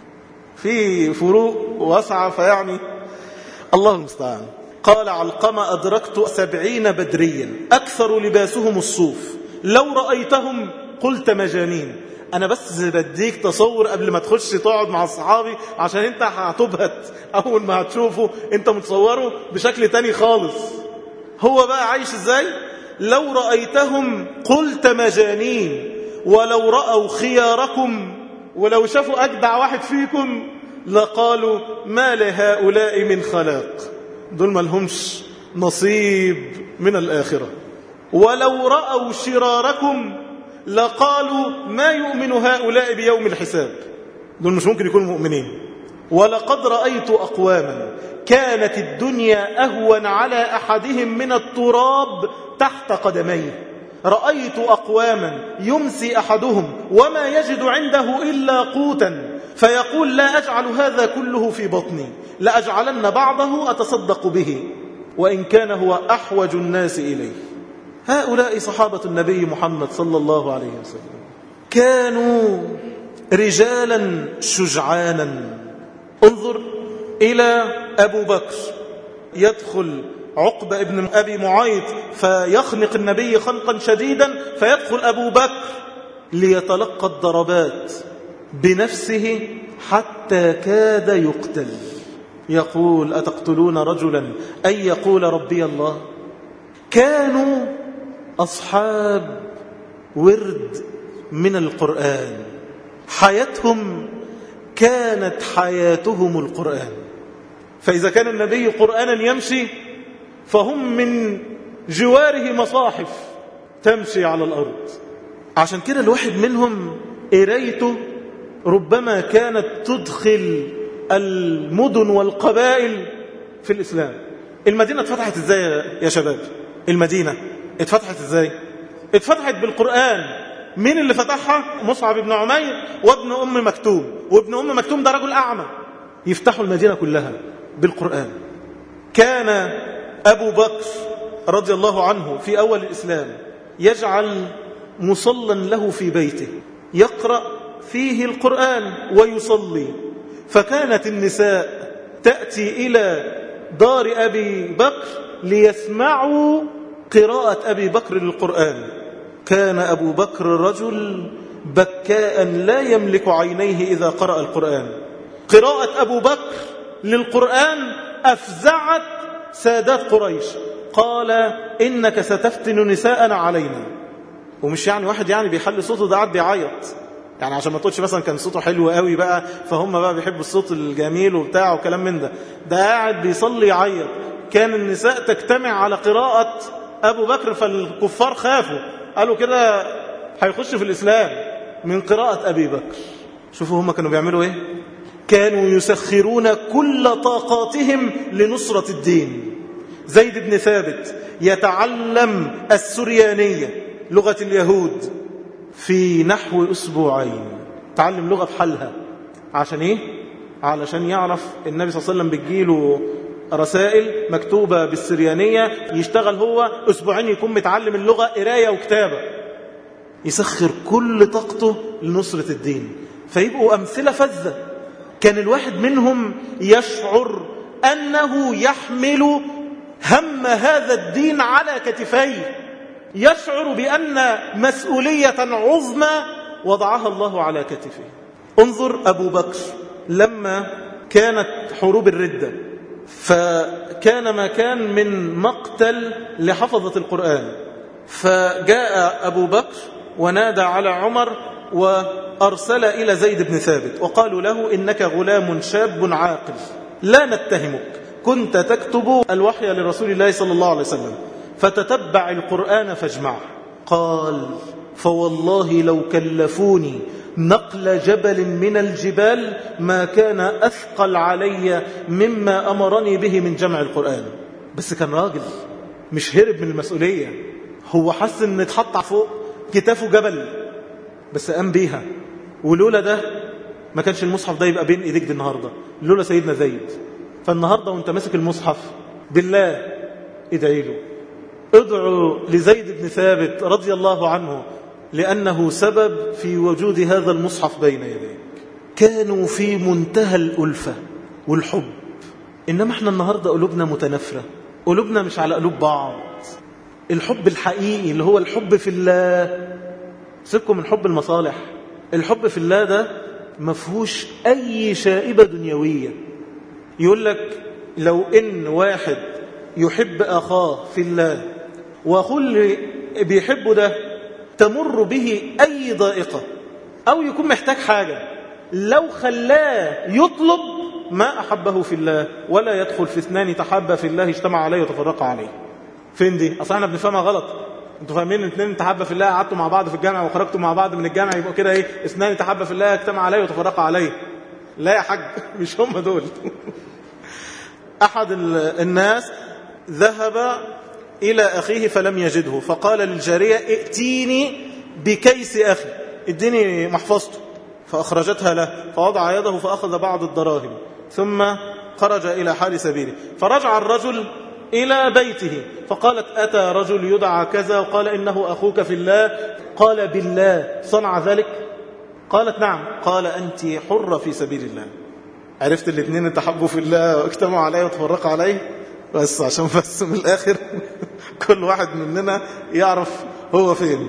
في فروق واسعة، فيعني الله المستعان. قال علقمة أدركت سبعين بدريا أكثر لباسهم الصوف، لو رأيتهم قلت مجانين. أنا بس بديك تصور قبل ما تخش تقعد مع الصحابي، عشان انت هتبهت أول ما هتشوفه انت متصوره بشكل تاني خالص. هو بقى عايش ازاي؟ لو رأيتهم قلت مجانين، ولو رأوا خياركم، ولو شافوا أجدع واحد فيكم لقالوا ما لهؤلاء من خلاق، دول ما لهمش نصيب من الآخرة. ولو رأوا شراركم لقالوا ما يؤمن هؤلاء بيوم الحساب، دول مش ممكن يكونوا مؤمنين. ولقد رأيت أقواما كانت الدنيا أهون على أحدهم من التراب تحت قدميه. رأيت أقواما يمسي أحدهم وما يجد عنده إلا قوتا فيقول لا أجعل هذا كله في بطني، لأجعلن بعضه أتصدق به وإن كان هو أحوج الناس إليه. هؤلاء صحابة النبي محمد صلى الله عليه وسلم كانوا رجالا شجعانا. انظر إلى أبو بكر، يدخل عقبة ابن أبي معيط فيخنق النبي خنقا شديدا، فيدخل أبو بكر ليتلقى الضربات بنفسه حتى كاد يقتل. يقول أتقتلون رجلا أن يقول ربي الله؟ كانوا أصحاب ورد من القرآن، حياتهم كانت حياتهم القرآن. فإذا كان النبي قرآنا يمشي فهم من جواره مصاحف تمشي على الأرض. عشان كده الواحد منهم قرايته ربما كانت تدخل المدن والقبائل في الإسلام. المدينة اتفتحت ازاي يا شباب؟ المدينة اتفتحت ازاي؟ اتفتحت بالقرآن. مين اللي فتحها؟ مصعب بن عمير وابن أم مكتوم، وابن أم مكتوم ده رجل أعمى. يفتحوا المدينة كلها بالقرآن. كان أبو بكر رضي الله عنه في أول الإسلام يجعل مصلا له في بيته يقرأ فيه القرآن ويصلي، فكانت النساء تأتي إلى دار أبي بكر ليسمعوا قراءة أبي بكر للقرآن. كان أبو بكر رجل بكاء لا يملك عينيه إذا قرأ القرآن. قراءة أبو بكر للقرآن أفزعت سادات قريش، قال إنك ستفتن نساءنا علينا. ومش يعني واحد يعني بيحل صوته ده قاعد بيعيط، يعني عشان ما تقولش مثلا كان صوته حلو قوي بقى فهم بقى بيحبوا الصوت الجميل وبتاع وكلام من ده، ده قاعد بيصلي يعيط. كان النساء تجتمع على قراءة أبو بكر فالكفار خافوا، قالوا كده هيخش في الإسلام من قراءة أبي بكر. شوفوا هم كانوا بيعملوا إيه؟ كانوا يسخرون كل طاقاتهم لنصرة الدين. زيد بن ثابت يتعلم السريانية لغة اليهود في نحو أسبوعين، تعلم لغة بحالها. عشان إيه؟ علشان يعرف النبي صلى الله عليه وسلم بتجيله رسائل مكتوبة بالسريانية، يشتغل هو أسبوعين يكون متعلم اللغة قراية وكتابة. يسخر كل طاقته لنصرة الدين، فيبقوا أمثلة فذة. كان الواحد منهم يشعر أنه يحمل هم هذا الدين على كتفيه، يشعر بأن مسؤولية عظمى وضعها الله على كتفه. انظر أبو بكر لما كانت حروب الردة، فكان ما كان من مقتل لحفظة القرآن، فجاء أبو بكر ونادى على عمر وأرسل إلى زيد بن ثابت وقالوا له إنك غلام شاب عاقل لا نتهمك، كنت تكتب الوحي لرسول الله صلى الله عليه وسلم فتتبع القرآن فاجمعه. قال فوالله لو كلفوني نقل جبل من الجبال ما كان أثقل علي مما أمرني به من جمع القرآن. بس كان راجل مش هرب من المسؤولية، هو حس ان اتحط فوق كتافه جبل بس قام بيها. ولولا ده ما كانش المصحف ده يبقى بين ايديك دي النهاردة، لولا سيدنا زيد. فالنهاردة وانت ماسك المصحف بالله ادعي له، ادعو لزيد بن ثابت رضي الله عنه لأنه سبب في وجود هذا المصحف بين يديك. كانوا في منتهى الألفة والحب. إنما احنا النهاردة قلوبنا متنافرة، قلوبنا مش على قلوب بعض. الحب الحقيقي اللي هو الحب في الله، سيبكم من حب المصالح. الحب في الله ده مفهوش أي شائبة دنيوية. يقول لك لو إن واحد يحب أخاه في الله وأخوه اللي بيحبه ده تمر به أي ضائقة أو يكون محتاج حاجة لو خلاه يطلب ما أحبه في الله، ولا يدخل في اثنان تحابا في الله اجتمع عليه وتفرقا عليه. فين دي؟ أصلا احنا بنفهمها غلط. انتوا فاهمين اثنين تحابا في الله قعدتوا مع بعض في الجامع وخرجتوا مع بعض من الجامع يبقوا كده ايه؟ اثنان تحابا في الله اجتمع عليه وتفرقا عليه. لا يا حاج، مش هم دول. أحد الناس ذهب إلى أخيه فلم يجده، فقال للجارية ائتيني بكيس أخي، اديني محفظته، فأخرجتها له، فوضع يده فأخذ بعض الدراهم ثم خرج إلى حال سبيله. فرجع الرجل إلى بيته فقالت أتى رجل يدعى كذا وقال إنه أخوك في الله. قال بالله صنع ذلك؟ قالت نعم. قال أنت حرة في سبيل الله. عرفت الاثنين اتحبوا في الله واجتمعوا عليه وتفرقوا عليه. بس عشان بس من الآخر كل واحد مننا يعرف هو فين.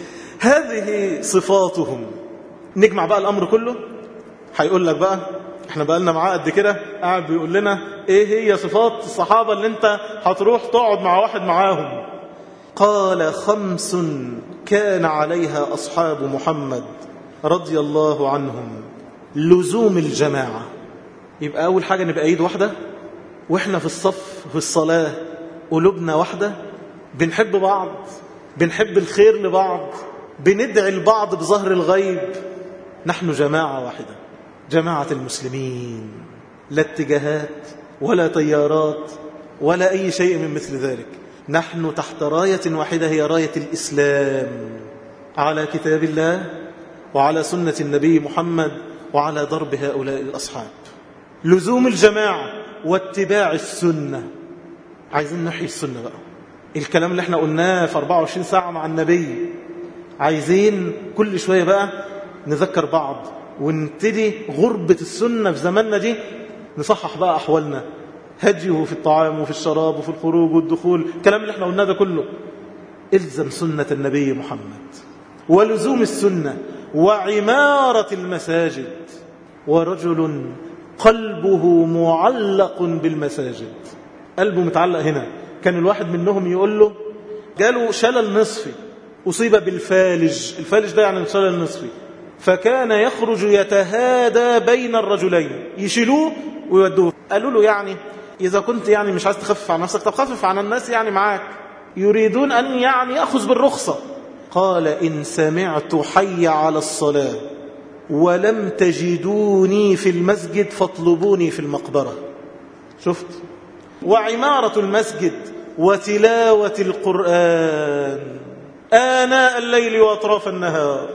هذه صفاتهم. نجمع بقى الأمر كله. هيقول لك بقى احنا بقى لنا معاه قد كده قاعد بيقول لنا ايه هي صفات الصحابة اللي انت هتروح تقعد مع واحد معاهم. قال خمس كان عليها أصحاب محمد رضي الله عنهم: لزوم الجماعة. يبقى أول حاجة نبقى ايد واحدة، واحنا في الصف في الصلاة قلوبنا واحدة، بنحب بعض، بنحب الخير لبعض، بندعي البعض بظهر الغيب. نحن جماعة واحدة، جماعة المسلمين، لا اتجاهات ولا تيارات ولا أي شيء من مثل ذلك. نحن تحت راية واحدة هي راية الإسلام، على كتاب الله وعلى سنة النبي محمد وعلى ضرب هؤلاء الأصحاب. لزوم الجماعة واتباع السنة. عايزين نحيي السنة بقى، الكلام اللي احنا قلناه في أربعة وعشرين ساعة مع النبي، عايزين كل شوية بقى نذكر بعض ونبتدي غربة السنة في زماننا دي، نصحح بقى أحوالنا، هديه في الطعام وفي الشراب وفي الخروج والدخول، الكلام اللي احنا قلناه ده كله. الزم سنة النبي محمد، ولزوم السنة، وعمارة المساجد. ورجل قلبه معلق بالمساجد، قلبه متعلق هنا. كان الواحد منهم يقول له جاله شلل نصفي، أصيب بالفالج. الفالج ده يعني الشلل النصفي. فكان يخرج يتهادى بين الرجلين، يشيلوه ويودوه. قالوا له يعني إذا كنت يعني مش عايز تخفف عن نفسك، طب خفف عن الناس يعني معاك، يريدون أن يعني يأخذ بالرخصة. قال إن سمعت حي على الصلاة ولم تجدوني في المسجد فاطلبوني في المقبرة. شفت؟ وعمارة المسجد وتلاوة القرآن آناء الليل وأطراف النهار،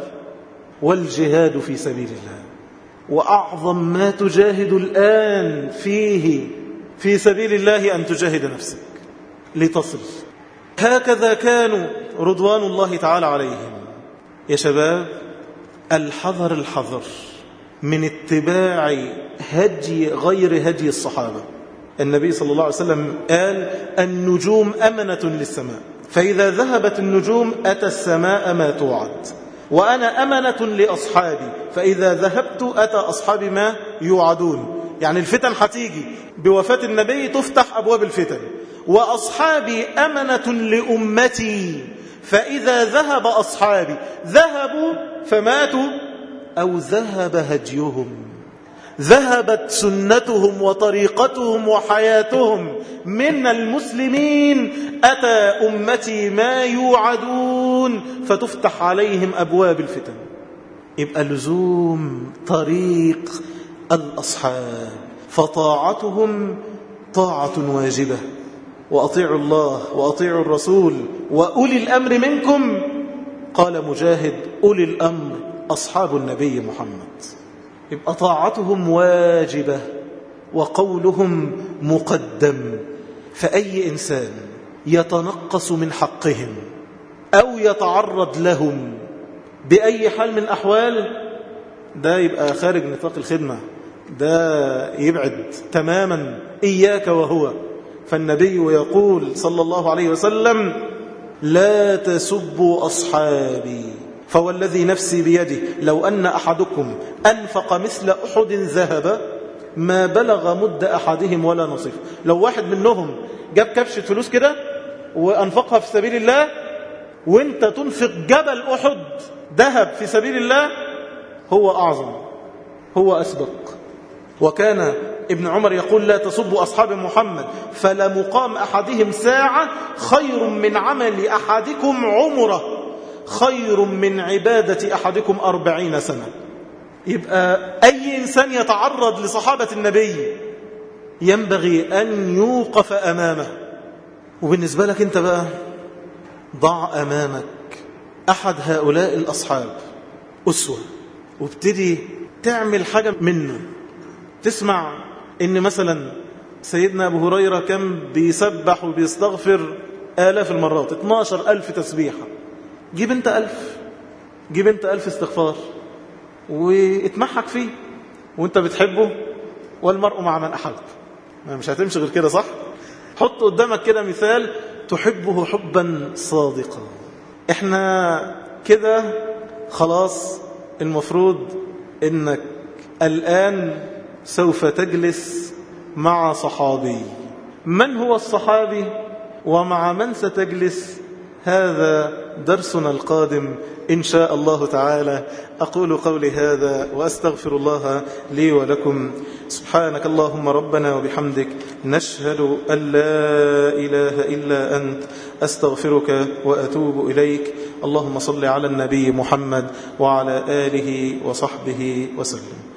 والجهاد في سبيل الله. وأعظم ما تجاهد الآن فيه في سبيل الله أن تجاهد نفسك لتصل. هكذا كانوا رضوان الله تعالى عليهم. يا شباب، الحذر الحذر من اتباع هدي غير هدي الصحابة. النبي صلى الله عليه وسلم قال النجوم أمنة للسماء، فإذا ذهبت النجوم أتى السماء ما توعد، وأنا أمنة لأصحابي، فإذا ذهبت أتى أصحابي ما يوعدون. يعني الفتن هتيجي بوفاة النبي، تفتح أبواب الفتن. وأصحابي أمنة لأمتي، فإذا ذهب أصحابي ذهبوا فماتوا أو ذهب هديهم، ذهبت سنتهم وطريقتهم وحياتهم من المسلمين، أتى أمتي ما يوعدون فتفتح عليهم أبواب الفتن. يبقى لزوم طريق الأصحاب، فطاعتهم طاعة واجبة. وأطيعوا الله وأطيعوا الرسول وأولي الأمر منكم. قال مجاهد أولي الأمر أصحاب النبي محمد. يبقى طاعتهم واجبة وقولهم مقدم. فأي إنسان يتنقص من حقهم أو يتعرض لهم بأي حال من الأحوال، ده يبقى خارج نطاق الخدمة، ده يبعد تماما، إياك وهو. فالنبي يقول صلى الله عليه وسلم لا تسبوا أصحابي، فوالذي نفسي بيده لو أن أحدكم أنفق مثل أحد ذهب ما بلغ مد أحدهم ولا نصف. لو واحد منهم جاب كبشة فلوس كده وأنفقها في سبيل الله، وانت تنفق جبل أحد ذهب في سبيل الله، هو أعظم. هو أسبق. وكان ابن عمر يقول لا تسبوا أصحاب محمد فلمقام أحدهم ساعة خير من عمل أحدكم عمره خير من عبادة أحدكم أربعين سنة. يبقى أي إنسان يتعرض لصحابة النبي ينبغي أن يوقف أمامه. وبالنسبة لك أنت بقى ضع أمامك أحد هؤلاء الأصحاب أسوة، وابتدي تعمل حاجة منه. تسمع إن مثلا سيدنا أبو هريرة كان بيسبح وبيستغفر آلاف المرات، اتناشر ألف تسبيحة. جيب انت ألف، جيب انت ألف استغفار واتمحك فيه وانت بتحبه، والمرء مع من أحب. مش هتمشي غير كده، صح؟ حط قدامك كده مثال تحبه حبا صادقا. احنا كده خلاص المفروض انك الآن سوف تجلس مع صحابي. من هو الصحابي ومع من ستجلس؟ هذا درسنا القادم إن شاء الله تعالى. أقول قولي هذا وأستغفر الله لي ولكم. سبحانك اللهم ربنا وبحمدك، نشهد أن لا إله إلا أنت، أستغفرك وأتوب إليك. اللهم صل على النبي محمد وعلى آله وصحبه وسلم.